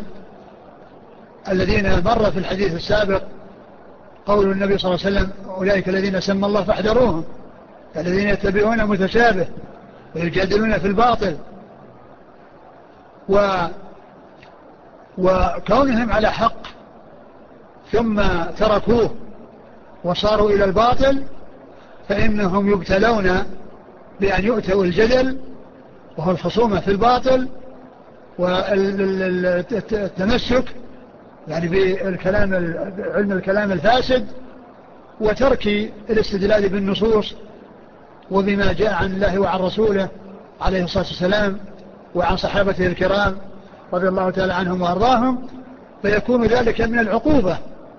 الذين مر في الحديث السابق قول النبي صلى الله عليه وسلم أولئك الذين سمى الله فاحذروهم، الذين يتبعون متشابه ويجادلون في الباطل. و وكونهم على حق ثم تركوه وصاروا إلى الباطل فإنهم يبتلون بأن يؤتوا الجدل وهو الخصومة في الباطل والتمسك يعني بالكلام علم الكلام الفاسد وترك الاستدلال بالنصوص وبما جاء عن الله وعن رسوله عليه الصلاة والسلام وعن صحابته الكرام رضي الله تعالى عنهم وأرضاهم، فيكون ذلك من العقوبة،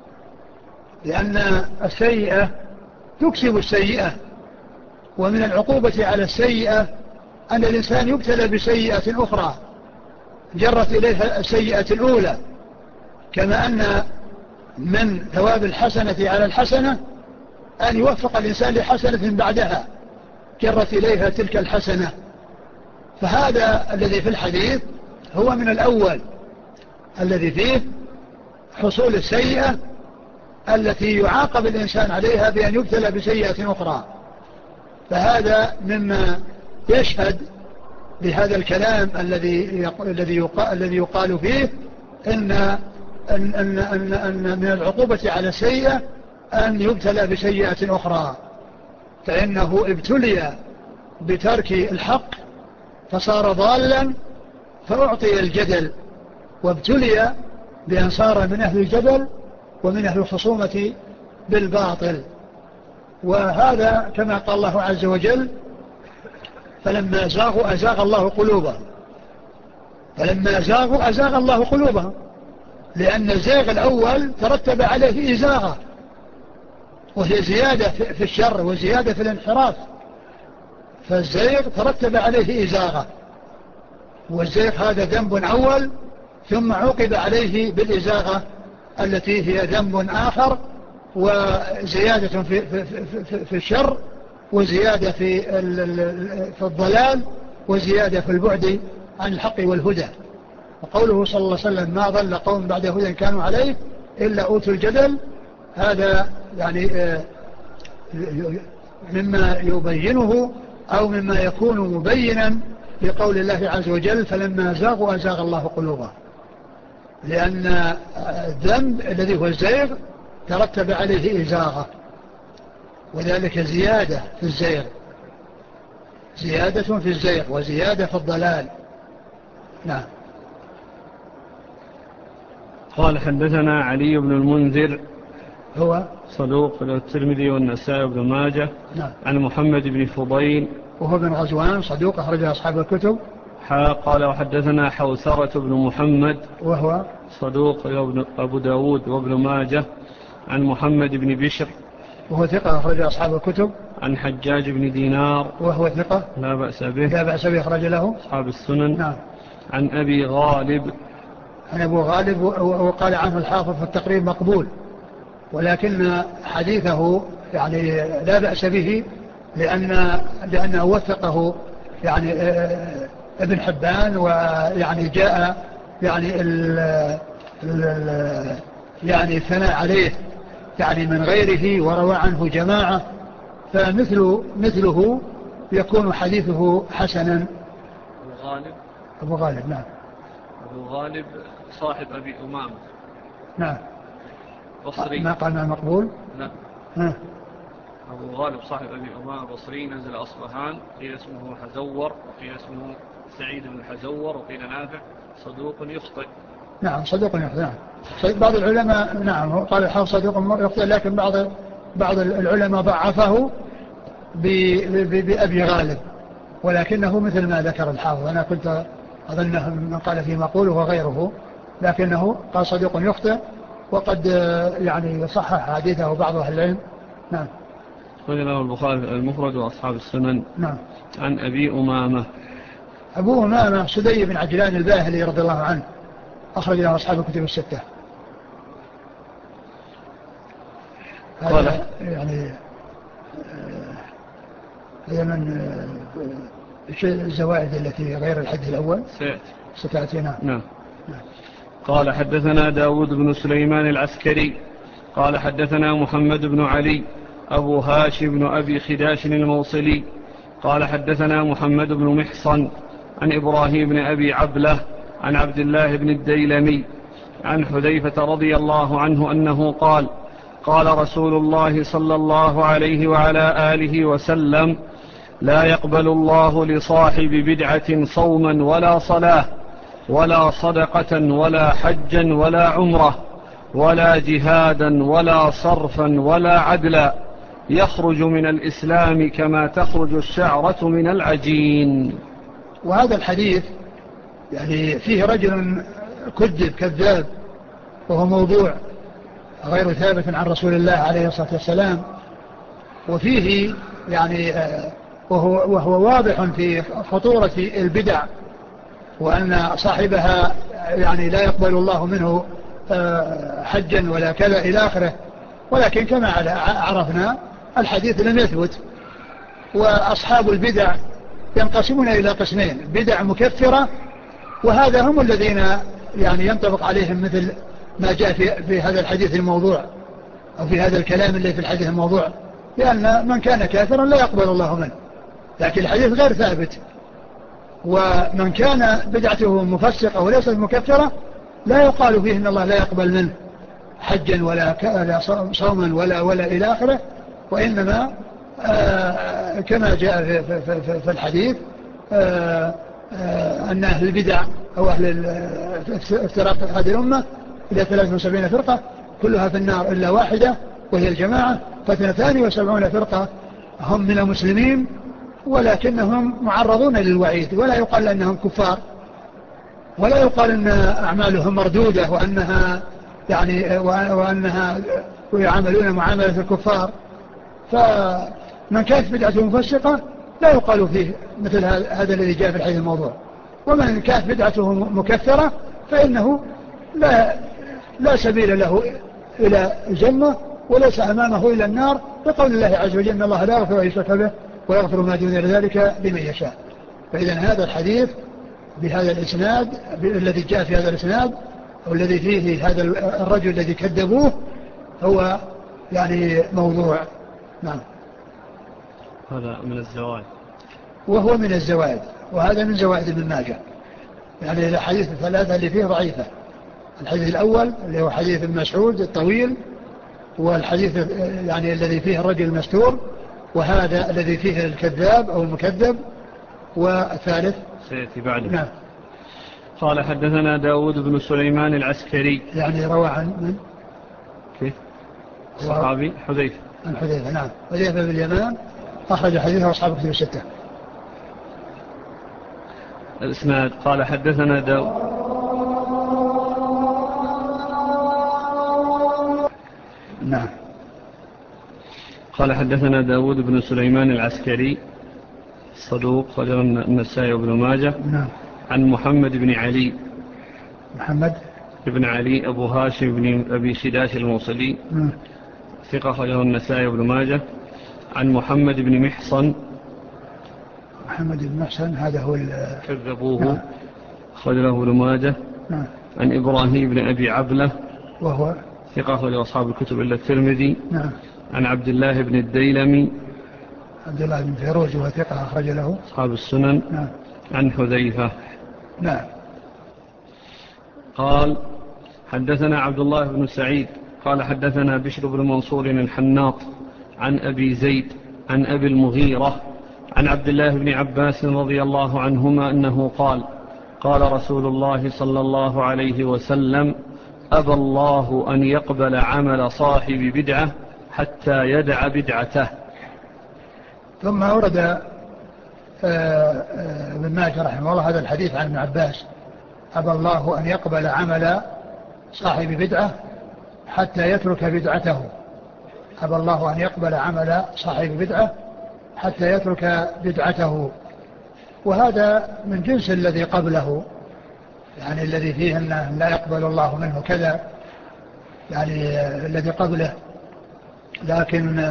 لأن السيئة تكسب السيئة، ومن العقوبة على السيئة أن الإنسان يبتلى بسيئة أخرى جرت إليها السيئة الأولى، كما أن من ثواب الحسنة على الحسنة أن يوفق الإنسان لحسنة بعدها جرت إليها تلك الحسنة. فهذا الذي في الحديث هو من الأول الذي فيه حصول السيئة التي يعاقب الإنسان عليها بأن يبتلى بسيئة أخرى. فهذا مما يشهد لهذا الكلام الذي الذي الذي يقال فيه إن أن أن أن أن من العقوبة على السيئة أن يبتلى بسيئة أخرى، فإنه ابتلي بترك الحق فصار ضالا فأعطي الجدل، وابتلي بأن صار من أهل الجدل ومن أهل الخصومة بالباطل. وهذا كما قال الله عز وجل فلما زاغوا أزاغ الله قلوبهم، فلما زاغوا أزاغ الله قلوبهم، لأن الزاغ الأول ترتب عليه إزاغة وهي زيادة في الشر وزيادة في الانحراف، فالزيغ ترتب عليه إزاغة، والزيغ هذا ذنب أول ثم عوقب عليه بالإزاغة التي هي ذنب آخر وزيادة في, في, في, في الشر وزيادة في, في الضلال وزيادة في البعد عن الحق والهدى. وقوله صلى الله عليه وسلم ما ضل قوم بعد هدى كانوا عليه إلا أوتوا الجدل، هذا يعني مما يبينه أو مما يكون مبينا لقول الله عز وجل فلما زاغوا أزاغ الله قلوبهم، لأن الذنب الذي هو الزيغ ترتب عليه إزاغة، وذلك زيادة في الزيغ، زيادة في الزيغ وزيادة في الضلال. نعم. قال حدثنا علي بن المنذر هو صدوق له الترمذي والنسائي وابن ماجه. نعم. عن محمد بن فضيل وهو بن غزوان صدوق أخرج أصحاب الكتب. قال وحدثنا حوثرة بن محمد وهو صدوق أبو داود وابن ماجه. عن محمد بن بشر وهو ثقة أخرج أصحاب الكتب. عن حجاج بن دينار وهو ثقة لا بأس به لا بأس به أخرج له أصحاب السنن. نعم. عن أبي غالب عن أبو غالب وقال عنه الحافظ في التقريب مقبول، ولكن حديثه يعني لا بأس به لأن لأنه وثقه يعني ابن حبان، ويعني جاء يعني ال ال يعني الثناء عليه يعني من غيره وروى عنه جماعة، فمثل مثله يكون حديثه حسنا. أبو غالب أبو غالب نعم. أبو غالب صاحب أبي أمامة نعم. بصري. ما قال ما مقبول. لا. ها. أبو غالب صاحب أبي أمامة بصري نزل أصبهان، قيل اسمه حزور وقيل اسمه سعيد بن حزور وقيل نافع، صدوق يخطئ. نعم صدوق يخطئ. نعم. بعض العلماء نعم قال الحافظ صدوق يخطئ، لكن بعض بعض العلماء ضعفه بأبي غالب، ولكنه مثل ما ذكر الحافظ. أنا كنت أظنه من قال فيه مقول وغيره، لكنه قال صدوق يخطئ، وقد يعني صحح حديثه بعض أهل العلم. نعم. قال له البخاري المفرد وأصحاب السنن. نعم. عن أبي أمامة أبو أمامة سدي بن عجلان الباهلي رضي الله عنه، أخرج له أصحاب الكتب الستة. هذا يعني هي من الزوائد التي غير الحديث الأول ستأتي. نعم. نعم. قال حدثنا داود بن سليمان العسكري قال حدثنا محمد بن علي أبو هاشم بن أبي خداش الموصلي قال حدثنا محمد بن محصن عن إبراهيم بن أبي عبلة عن عبد الله بن الديلمي عن حذيفة رضي الله عنه أنه قال قال رسول الله صلى الله عليه وعلى آله وسلم لا يقبل الله لصاحب بدعة صوما ولا صلاة ولا صدقة ولا حجا ولا عمرة ولا جهادا ولا صرفا ولا عدلا يخرج من الإسلام كما تخرج الشعرة من العجين. وهذا الحديث يعني فيه رجل كذب كذاب وهو موضوع غير ثابت عن رسول الله عليه الصلاة والسلام، وفيه يعني وهو, وهو واضح في خطورة البدع، وأن صاحبها يعني لا يقبل الله منه حجا ولا كذا إلى آخره. ولكن كما عرفنا الحديث لم يثبت، وأصحاب البدع ينقسمون إلى قسمين: بدع مكفرة، وهذا هم الذين يعني ينطبق عليهم مثل ما جاء في, في هذا الحديث الموضوع أو في هذا الكلام اللي في الحديث الموضوع، لأن من كان كافرا لا يقبل الله منه، لكن الحديث غير ثابت. ومن كان بدعته مفسقة وليست مكفرة لا يقال فيه إن الله لا يقبل منه حجا ولا صوما ولا ولا إلى آخره، وإنما آه كما جاء في, في, في, في الحديث آه آه أن أهل البدع أو أهل افتراق هذه الأمة إلى ثلاثة وسبعين فرقة كلها في النار إلا واحدة وهي الجماعة، فاثنتان وسبعون فرقة هم من المسلمين ولكنهم معرضون للوعيد، ولا يقال أنهم كفار، ولا يقال أن أعمالهم مردودة وأنها يعني وأنها يعاملون معاملة الكفار. فمن كانت بدعته مفسقة لا يقال فيه مثل هذا الذي جاء في الحديث الموضوع، ومن كانت بدعته مكفرة فإنه لا, لا سبيل له إلى الجنة وليس أمامه إلى النار، بقول الله عز وجل: إن الله لا يغفر أن يشرك به ويغفر ما دون ذلك لمن يشاء. فإذا هذا الحديث بهذا الإسناد الذي جاء في هذا الإسناد والذي فيه هذا الرجل الذي كذبوه هو يعني موضوع. نعم. هذا من الزوائد، وهو من الزوائد، وهذا من زوائد ابن ماجه. يعني الحديث الثلاثة اللي فيه ضعيفة: الحديث الأول اللي هو حديث ابن مسعود الطويل، والحديث يعني الذي فيه الرجل المستور، وهذا الذي فيه الكذاب أو المكذب، والثالث سيأتي بعده. نعم. قال حدثنا داود بن سليمان العسكري، يعني روى عن من؟ كيف؟ صحابي حذيفة عن حذيفة. نعم. حذيفة بن اليمان أخرج حديثه أصحاب كتب الستة. الإسناد قال حدثنا داود. نعم. قال حدثنا داود بن سليمان العسكري صدوق خرج النسائي وابن ماجه. نعم. عن محمد بن علي محمد بن علي أبو هاشم بن أبي خداش الموصلي. نعم. ثقة خرجه النسائي وابن ماجه. عن محمد بن محصن. محمد بن محصن هذا هو كذبوه. نعم. خرجه ابن ماجه. نعم. عن إبراهيم بن أبي عبلة وهو ثقة خرج أصحاب الكتب إلا الترمذي. نعم. عن عبد الله بن الديلمي عبد الله بن فيروز وهو ثقة أخرج له أصحاب السنن. نعم. عن حذيفة. نعم. قال حدثنا عبد الله بن سعيد قال حدثنا بشر بن منصور الحناط عن أبي زيد عن أبي المغيرة عن عبد الله بن عباس رضي الله عنهما أنه قال قال رسول الله صلى الله عليه وسلم أبى الله أن يقبل عمل صاحب بدعة حتى يدع بدعته. ثم أورد ابن ماجه رحمه الله هذا الحديث عن ابن عباس أبى الله أن يقبل عمل صاحب بدعة حتى يترك بدعته. أبى الله أن يقبل عمل صاحب بدعة حتى يترك بدعته. وهذا من جنس الذي قبله، يعني الذي فيه أنه لا يقبل الله منه كذا، يعني الذي قبله. لكن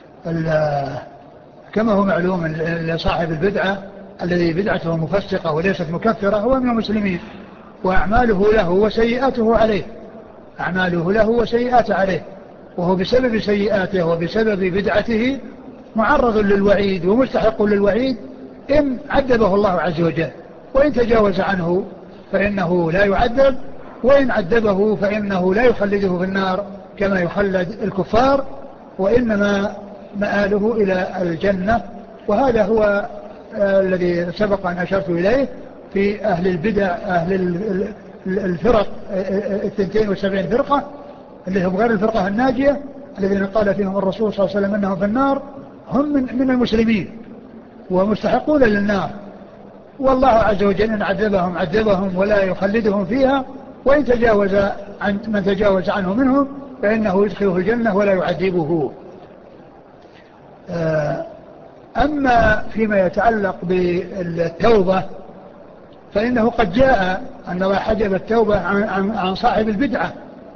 كما هو معلوم لصاحب البدعة الذي بدعته مفسقة وليست مكفرة هو من المسلمين، وأعماله له وسيئاته عليه، أعماله له وسيئاته عليه، وهو بسبب سيئاته وبسبب بدعته معرض للوعيد ومستحق للوعيد إن عذبه الله عز وجل، وإن تجاوز عنه فإنه لا يعذب، وإن عذبه فإنه لا يخلده في النار كما يخلد الكفار، وإنما مآله إلى الجنة. وهذا هو آه الذي سبق أن أشرت إليه في أهل البدع، أهل الفرق الثنتين والسبعين فرقة اللي هم غير الفرقة الناجية الذين قال فيهم الرسول صلى الله عليه وسلم أنهم في النار، هم من, من المسلمين ومستحقون للنار، والله عز وجل إن عذبهم عذبهم ولا يخلدهم فيها، وإن تجاوز عن من تجاوز عنه منهم فإنه يدخله الجنة ولا يعذبه. أما فيما يتعلق بالتوبة فإنه قد جاء أن الله حجب التوبة عن, عن, عن صاحب البدعة،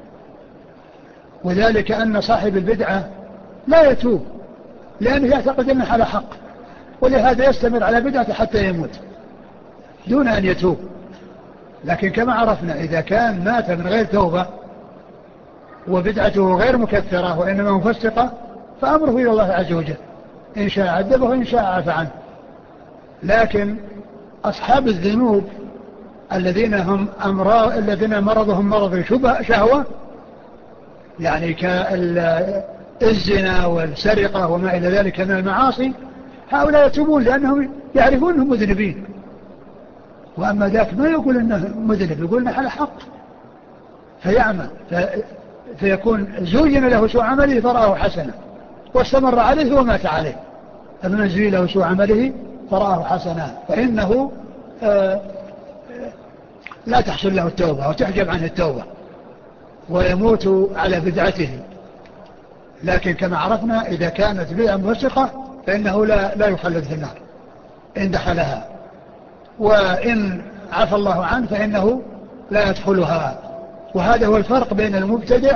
وذلك أن صاحب البدعة لا يتوب لأنه يعتقد أنه على حق، ولهذا يستمر على بدعته حتى يموت دون أن يتوب. لكن كما عرفنا إذا كان مات من غير توبة وبدعته غير مكثرة وإنما مفسقة فأمره إلى الله عز وجل، إن شاء عذبه وإن شاء عفى عنه. لكن أصحاب الذنوب الذين هم أمراض، الذين مرضهم مرض شهوة، يعني كالزنا والسرقة وما إلى ذلك من المعاصي، هؤلاء يتوبون لأنهم يعرفون أنهم مذنبين. وأما ذاك ما يقول أنه مذنب، يقول أنه على حق فيعمل، فيكون زوجنا له سوء عمله فرآه حسنا واستمر عليه ومات عليه. فمن زوجي له سوء عمله فرآه حسنا فإنه آآ آآ لا تحصل له التوبة وتحجب عنه التوبة ويموت على بدعته. لكن كما عرفنا إذا كانت بدعة مفسقة فإنه لا, لا يخلد في النار إن دخلها، وإن عفى الله عنه فإنه لا يدخلها. وهذا هو الفرق بين المبتدع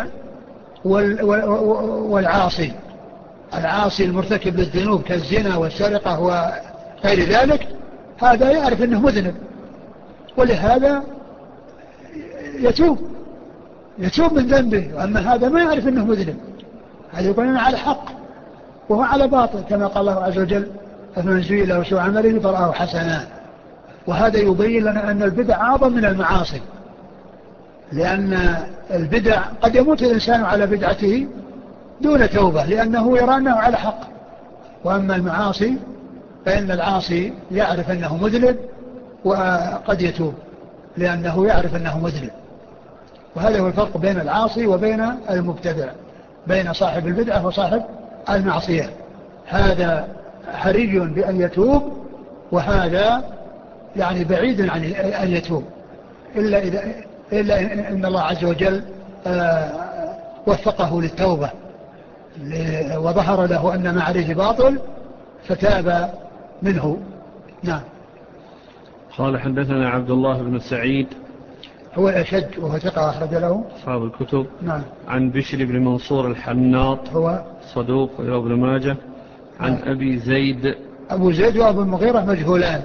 والعاصي. العاصي المرتكب للذنوب كالزنا والسرقة وغير ذلك هذا يعرف أنه مذنب ولهذا يتوب يتوب من ذنبه، وأما هذا ما يعرف أنه مذنب، هذا يقول أنا على حق وهو على باطل، كما قال الله عز وجل فمن زوي له سوء عمله فرآه حسنا. وهذا يبين لنا أن البدع أعظم من المعاصي، لأن البدع قد يموت الإنسان على بدعته دون توبة لأنه يرى أنه على حق، وأما المعاصي فإن العاصي يعرف أنه مذنب وقد يتوب لأنه يعرف أنه مذنب. وهذا هو الفرق بين العاصي وبين المبتدع. بين صاحب البدعة وصاحب المعصية. هذا حري بأن يتوب، وهذا يعني بعيد عن أن يتوب إلا, إذا إلا إن الله عز وجل وفقه للتوبة وظهر له أن ما عليه باطل فتاب منه. نعم. قال حدثنا عبد الله بن سعيد هو الأشد وهو ثقة أخرج له أصحاب الكتب. نعم. عن بشر بن منصور الحناط هو صدوق وابن ماجه. عن نعم. أبي زيد أبو زيد وأبو المغيرة مجهولان،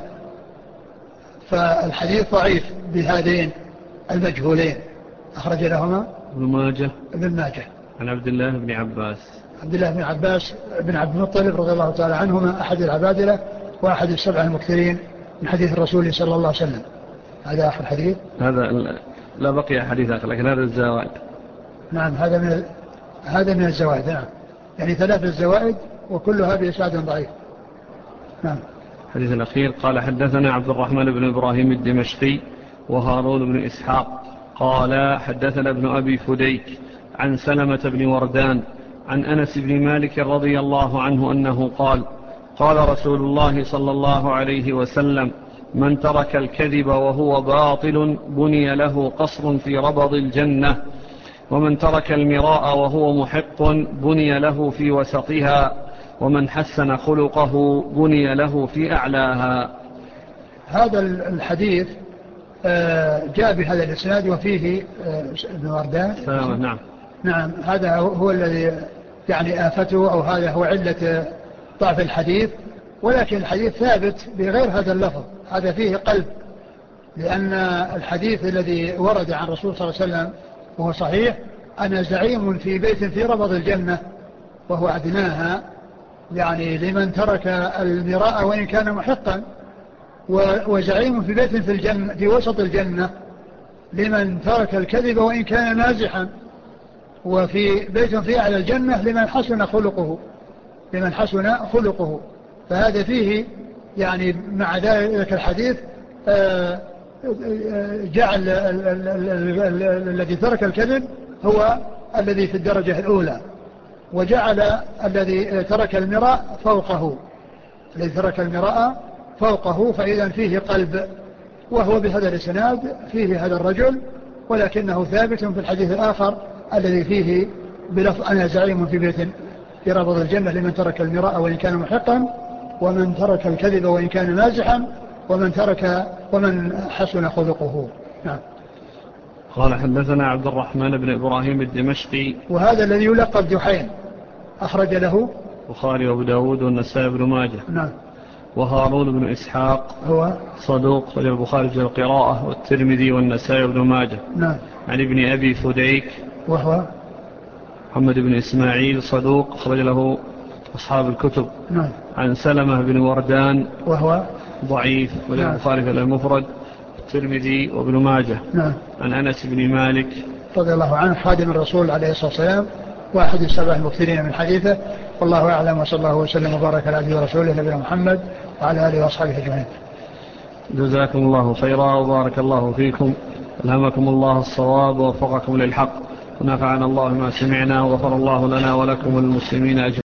فالحديث ضعيف بهذين المجهولين. أخرج لهما ابن ماجه ابن ماجه. عن عبد الله بن عباس عبد الله بن عباس بن عبد المطلب رضي الله تعالى عنهما، أحد العبادلة وأحد السبع المكثرين من حديث الرسول صلى الله عليه وسلم. هذا آخر حديث. هذا لا بقي حديث آخر، لكن هذا الزوائد. نعم هذا من ال... هذا من الزوائد. نعم يعني ثلاث الزوائد وكلها بإسناد ضعيف. نعم. الحديث الأخير قال حدثنا عبد الرحمن بن إبراهيم الدمشقي وهارون بن إسحاق قال حدثنا ابن أبي فديك عن سلمة بن وردان عن أنس بن مالك رضي الله عنه أنه قال قال رسول الله صلى الله عليه وسلم من ترك الكذب وهو باطل بني له قصر في ربض الجنة، ومن ترك المراء وهو محق بني له في وسطها، ومن حسن خلقه بني له في أعلاها. هذا الحديث جاء بهذا الإسناد وفيه ابن وردان. نعم نعم هذا هو الذي يعني آفته، أو هذا هو علة ضعف الحديث، ولكن الحديث ثابت بغير هذا اللفظ. هذا فيه قلب، لأن الحديث الذي ورد عن رسول صلى الله عليه وسلم وهو صحيح: أنا زعيم في بيت في ربض الجنة، وهو أدناها، يعني لمن ترك المراء وإن كان محقا، وزعيم في بيت في الجنة في وسط الجنة لمن ترك الكذب وإن كان نازحا، وفي بيت في أعلى الجنة لمن حسن خلقه لمن حسن خلقه. فهذا فيه يعني مع ذلك الحديث جعل الذي ترك الكذب هو الذي في الدرجة الأولى، وجعل الذي ترك المراء فوقه الذي ترك المراء فوقه فإذا فيه قلب، وهو بهذا الإسناد فيه هذا الرجل، ولكنه ثابت في الحديث الآخر الذي فيه بلفظ أنا زعيم في بيت في ربض الجنة لمن ترك المراء وإن كان محقا، ومن ترك الكذب وإن كان مازحا، ومن ترك ومن حسن خلقه. نعم. قال حدثنا عبد الرحمن بن إبراهيم الدمشقي، وهذا الذي يلقب جحيم، أخرج له البخاري وابو داود والنسائي بن ماجه. نعم. وهارون بن إسحاق هو صدوق خرج البخاري في القراءة والترمذي والنسائي بن ماجه. نعم. عن ابن أبي فديك وهو محمد بن إسماعيل صدوق خرج له أصحاب الكتب. نعم. عن سلمة بن وردان وهو ضعيف خرج البخاري في المفرد والترمذي وابن ماجه. نعم. عن أنس بن مالك رضي الله عنه خادم الرسول عليه الصلاة والسلام واحد السبع المكثرين من حديثه، والله أعلم، وصلى الله وسلم وبارك على عبده ورسوله نبينا محمد وعلى آله وأصحابه أجمعين. جزاكم الله خيرا وبارك الله فيكم، ألهمكم الله الصواب ووفقكم للحق، ونفعنا الله ما سمعنا وغفر الله لنا ولكم المسلمين أجمعين.